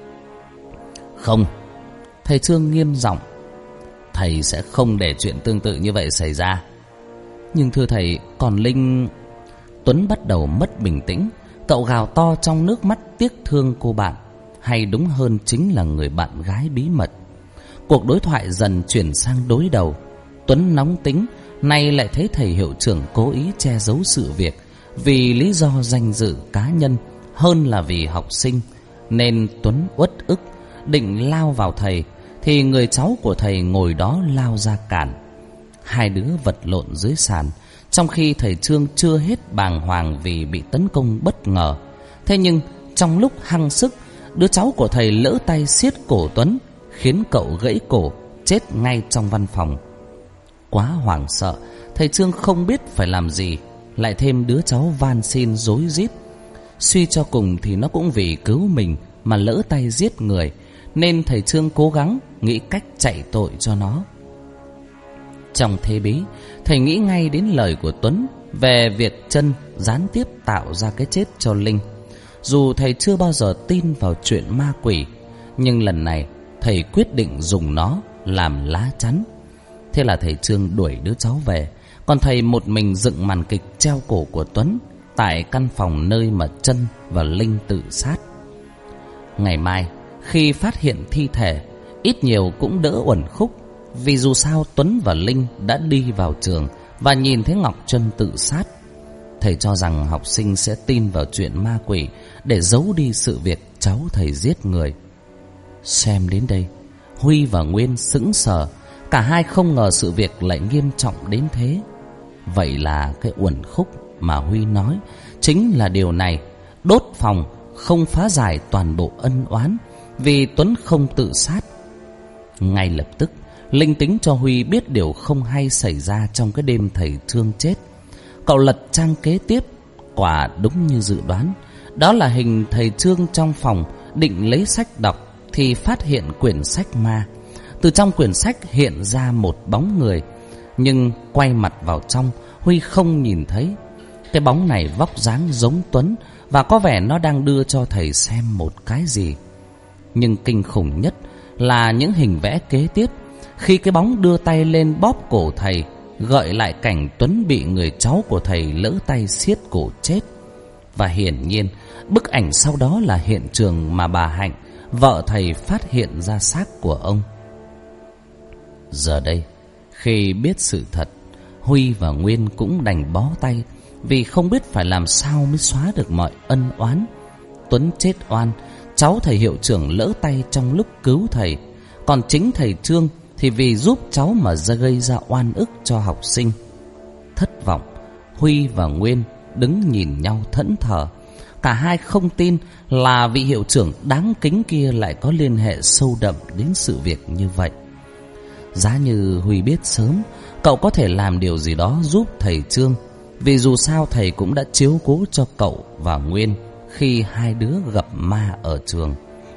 Không, thầy Trương nghiêm giọng, thầy sẽ không để chuyện tương tự như vậy xảy ra. Nhưng thưa thầy, còn Linh... Tuấn bắt đầu mất bình tĩnh. Cậu gào to trong nước mắt tiếc thương cô bạn, hay đúng hơn chính là người bạn gái bí mật. Cuộc đối thoại dần chuyển sang đối đầu. Tuấn nóng tính, nay lại thấy thầy hiệu trưởng cố ý che giấu sự việc vì lý do danh dự cá nhân hơn là vì học sinh, nên Tuấn uất ức định lao vào thầy, thì người cháu của thầy ngồi đó lao ra cản. Hai đứa vật lộn dưới sàn, trong khi thầy Trương chưa hết bàng hoàng vì bị tấn công bất ngờ. Thế nhưng trong lúc hăng sức, đứa cháu của thầy lỡ tay siết cổ Tuấn, khiến cậu gãy cổ, chết ngay trong văn phòng. Quá hoảng sợ, thầy Trương không biết phải làm gì, lại thêm đứa cháu van xin rối rít. Suy cho cùng thì nó cũng vì cứu mình mà lỡ tay giết người, nên thầy Trương cố gắng nghĩ cách chạy tội cho nó. Trong thế bí, thầy nghĩ ngay đến lời của Tuấn về việc Trân gián tiếp tạo ra cái chết cho Linh. Dù thầy chưa bao giờ tin vào chuyện ma quỷ, nhưng lần này thầy quyết định dùng nó làm lá chắn. Thế là thầy Trương đuổi đứa cháu về, còn thầy một mình dựng màn kịch treo cổ của Tuấn tại căn phòng nơi mà Trân và Linh tự sát. Ngày mai, khi phát hiện thi thể, ít nhiều cũng đỡ uẩn khúc, vì dù sao Tuấn và Linh đã đi vào trường và nhìn thấy Ngọc Trân tự sát. Thầy cho rằng học sinh sẽ tin vào chuyện ma quỷ để giấu đi sự việc cháu thầy giết người. Xem đến đây, Huy và Nguyên sững sờ. Cả hai không ngờ sự việc lại nghiêm trọng đến thế. Vậy là cái uẩn khúc mà Huy nói chính là điều này: đốt phòng không phá giải toàn bộ ân oán, vì Tuấn không tự sát. Ngay lập tức, Linh tính cho Huy biết điều không hay xảy ra trong cái đêm thầy Trương chết. Cậu lật trang kế tiếp, quả đúng như dự đoán. Đó là hình thầy Trương trong phòng, định lấy sách đọc thì phát hiện quyển sách ma. Từ trong quyển sách hiện ra một bóng người, nhưng quay mặt vào trong, Huy không nhìn thấy. Cái bóng này vóc dáng giống Tuấn, và có vẻ nó đang đưa cho thầy xem một cái gì. Nhưng kinh khủng nhất là những hình vẽ kế tiếp. Khi cái bóng đưa tay lên bóp cổ thầy, gợi lại cảnh Tuấn bị người cháu của thầy lỡ tay siết cổ chết. Và hiển nhiên, bức ảnh sau đó là hiện trường mà bà Hạnh, vợ thầy, phát hiện ra xác của ông. Giờ đây, khi biết sự thật, Huy và Nguyên cũng đành bó tay, vì không biết phải làm sao mới xóa được mọi ân oán. Tuấn chết oan, cháu thầy hiệu trưởng lỡ tay trong lúc cứu thầy, còn chính thầy Trương thì vì giúp cháu mà gây ra oan ức cho học sinh. Thất vọng, Huy và Nguyên đứng nhìn nhau thẫn thờ. Cả hai không tin là vị hiệu trưởng đáng kính kia lại có liên hệ sâu đậm đến sự việc như vậy. Giá như Huy biết sớm, cậu có thể làm điều gì đó giúp thầy Trương, vì dù sao thầy cũng đã chiếu cố cho cậu và Nguyên khi hai đứa gặp ma ở trường.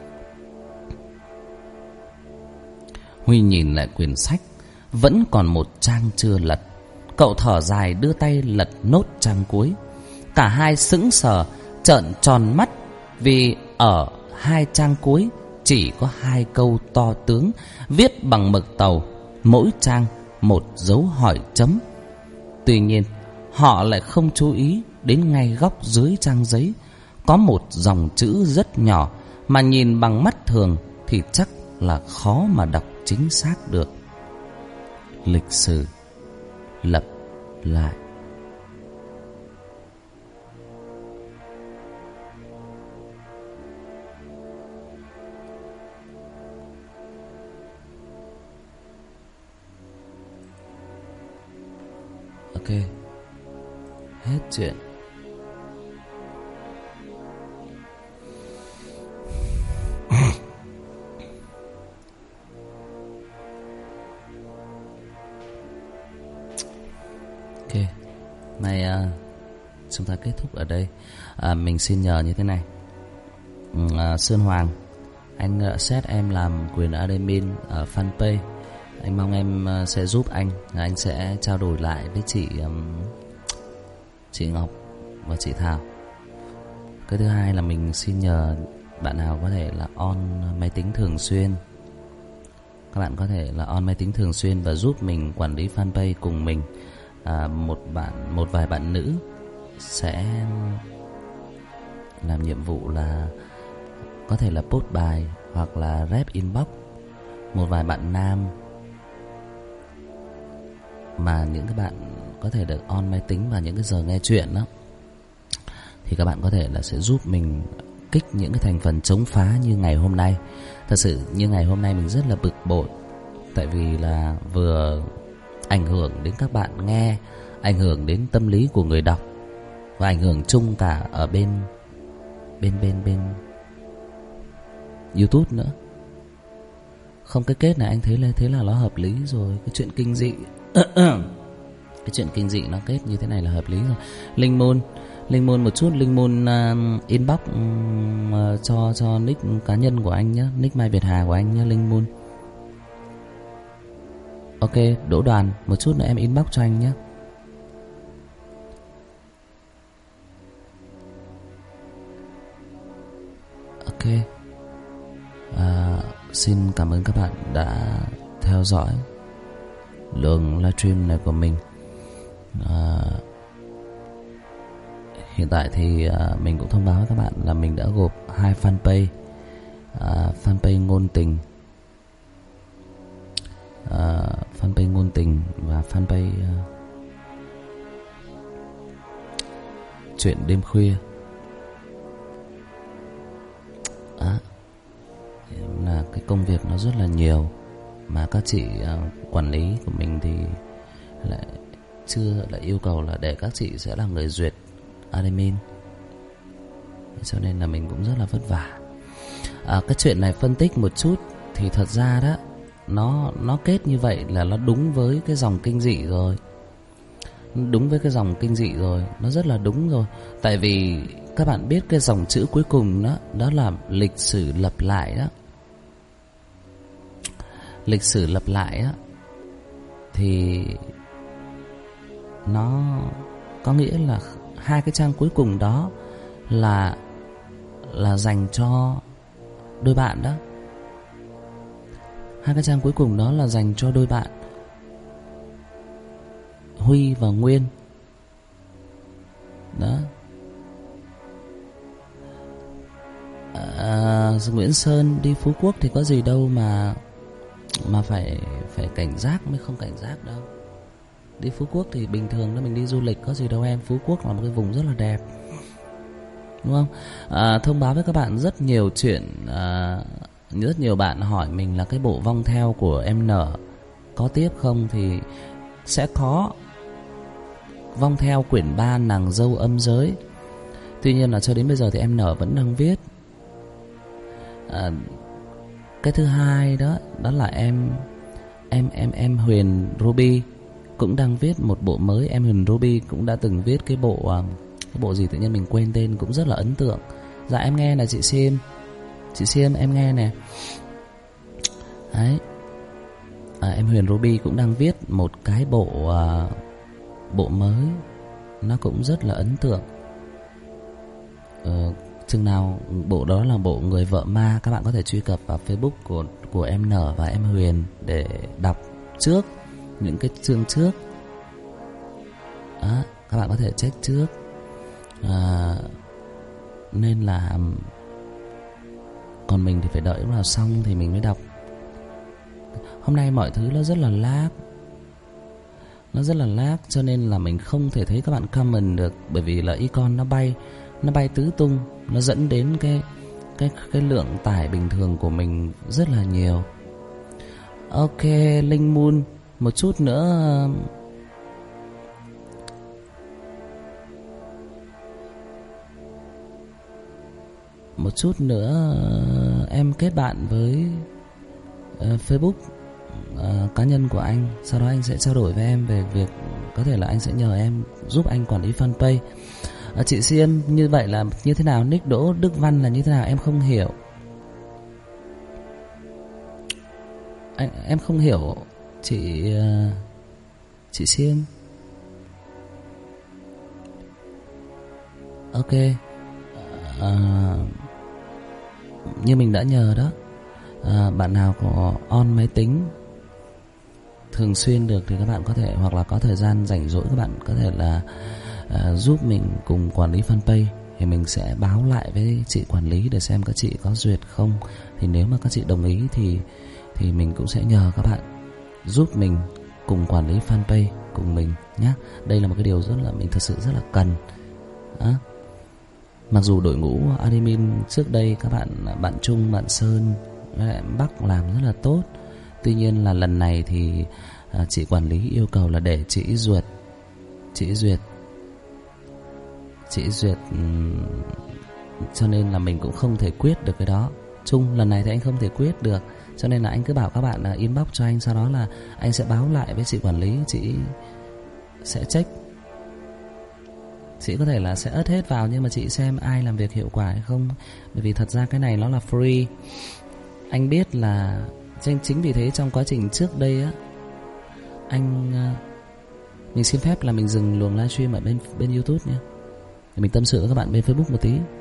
Huy nhìn lại quyển sách, vẫn còn một trang chưa lật. Cậu thở dài đưa tay lật nốt trang cuối. Cả hai sững sờ, trợn tròn mắt, vì ở hai trang cuối chỉ có hai câu to tướng viết bằng mực tàu, mỗi trang một dấu hỏi chấm. Tuy nhiên, họ lại không chú ý đến ngay góc dưới trang giấy có một dòng chữ rất nhỏ mà nhìn bằng mắt thường thì chắc là khó mà đọc chính xác được: lịch sử lặp lại. Ok, hết chuyện. Ok, này chúng ta kết thúc ở đây. Mình xin nhờ như thế này. Sơn Hoàng, anh set em làm quyền admin ở fanpage. Anh mong em sẽ giúp anh sẽ trao đổi lại với chị Ngọc và chị Thảo. Cái thứ hai là mình xin nhờ bạn nào có thể là on máy tính thường xuyên. Các bạn có thể là on máy tính thường xuyên và giúp mình quản lý fanpage cùng mình. Một vài bạn nữ sẽ làm nhiệm vụ là có thể là post bài hoặc là rep inbox. Một vài bạn nam mà những cái bạn có thể được on máy tính vào những cái giờ nghe chuyện đó, thì các bạn có thể là sẽ giúp mình kích những cái thành phần chống phá như ngày hôm nay. Thật sự như ngày hôm nay mình rất là bực bội, tại vì là vừa ảnh hưởng đến các bạn nghe, ảnh hưởng đến tâm lý của người đọc, và ảnh hưởng chung cả ở bên YouTube nữa. Không, cái kết này anh thấy là thế là nó hợp lý rồi. Cái chuyện kinh dị cái chuyện kinh dị nó kết như thế này là hợp lý rồi. Linh Moon một chút. Linh Moon inbox cho nick cá nhân của anh nhé, nick Mai Việt Hà của anh nhé, Linh Moon. Ok, Đỗ Đoàn, một chút nữa em inbox cho anh nhé. Ok. Xin cảm ơn các bạn đã theo dõi lượng livestream này của mình. Hiện tại thì mình cũng thông báo với các bạn là mình đã gộp 2 fanpage, fanpage ngôn tình, fanpage ngôn tình và fanpage chuyện đêm khuya. Là cái công việc nó rất là nhiều, mà các chị quản lý của mình thì lại chưa lại yêu cầu là để các chị sẽ là người duyệt admin, cho nên là mình cũng rất là vất vả. Cái chuyện này phân tích một chút thì thật ra đó nó kết như vậy là nó đúng với cái dòng kinh dị rồi. Đúng với cái dòng kinh dị rồi, nó rất là đúng rồi. Tại vì các bạn biết cái dòng chữ cuối cùng đó là lịch sử lặp lại đó. Lịch sử lặp lại á, thì nó có nghĩa là 2 cái trang cuối cùng đó là dành cho đôi bạn đó. 2 cái trang cuối cùng đó là dành cho đôi bạn Huy và Nguyên đó. Nguyễn Sơn đi Phú Quốc thì có gì đâu mà phải cảnh giác, mới không cảnh giác đâu. Đi Phú Quốc thì bình thường đó, mình đi du lịch có gì đâu em. Phú Quốc là một cái vùng rất là đẹp, đúng không? Thông báo với các bạn rất nhiều chuyện. Rất nhiều bạn hỏi mình là cái bộ Vong Theo của em Nở có tiếp không, thì sẽ có. Vong Theo quyển 3 Nàng Dâu Âm Giới. Tuy nhiên là cho đến bây giờ thì em Nở vẫn đang viết. Cái thứ hai đó là em Huyền Ruby cũng đang viết một bộ mới. Em Huyền Ruby cũng đã từng viết cái bộ gì tự nhiên mình quên tên, cũng rất là ấn tượng. Dạ em nghe là chị Sim em nghe nè. Đấy. Em Huyền Ruby cũng đang viết một cái bộ mới, nó cũng rất là ấn tượng. Chừng nào bộ đó là bộ Người Vợ Ma, các bạn có thể truy cập vào Facebook của em Nở và em Huyền để đọc trước những cái chương trước. Các bạn có thể check trước. Nên là còn mình thì phải đợi lúc nào xong thì mình mới đọc. Hôm nay mọi thứ nó rất là lag, cho nên là mình không thể thấy các bạn comment được, bởi vì là icon nó bay tứ tung, nó dẫn đến cái lượng tải bình thường của mình rất là nhiều. Ok, Linh Moon, một chút nữa em kết bạn với Facebook cá nhân của anh. Sau đó anh sẽ trao đổi với em về việc có thể là anh sẽ nhờ em giúp anh quản lý fanpage. Chị Siêm, như vậy là như thế nào? Nick Đỗ Đức Văn là như thế nào? Em không hiểu. Em không hiểu chị Siêm. Ok. Như mình đã nhờ đó, bạn nào có on máy tính thường xuyên được thì các bạn có thể, hoặc là có thời gian rảnh rỗi, các bạn có thể là giúp mình cùng quản lý fanpage. Thì mình sẽ báo lại với chị quản lý để xem các chị có duyệt không. Thì nếu mà các chị đồng ý thì mình cũng sẽ nhờ các bạn giúp mình cùng quản lý fanpage cùng mình nhé. Đây là một cái điều rất là mình thật sự rất là cần. Mặc dù đội ngũ admin trước đây các bạn Trung, bạn Sơn, bạn Bắc làm rất là tốt, tuy nhiên là lần này thì chị quản lý yêu cầu là để chị duyệt, cho nên là mình cũng không thể quyết được cái đó. Trung, lần này thì anh không thể quyết được, cho nên là anh cứ bảo các bạn là inbox cho anh, sau đó là anh sẽ báo lại với chị quản lý, chị sẽ check. Chị có thể là sẽ ớt hết vào, nhưng mà chị xem ai làm việc hiệu quả hay không. Bởi vì thật ra cái này nó là free. Anh biết là chính vì thế trong quá trình trước đây á, mình xin phép là mình dừng luồng livestream ở bên YouTube nhé, để mình tâm sự với các bạn bên Facebook một tí.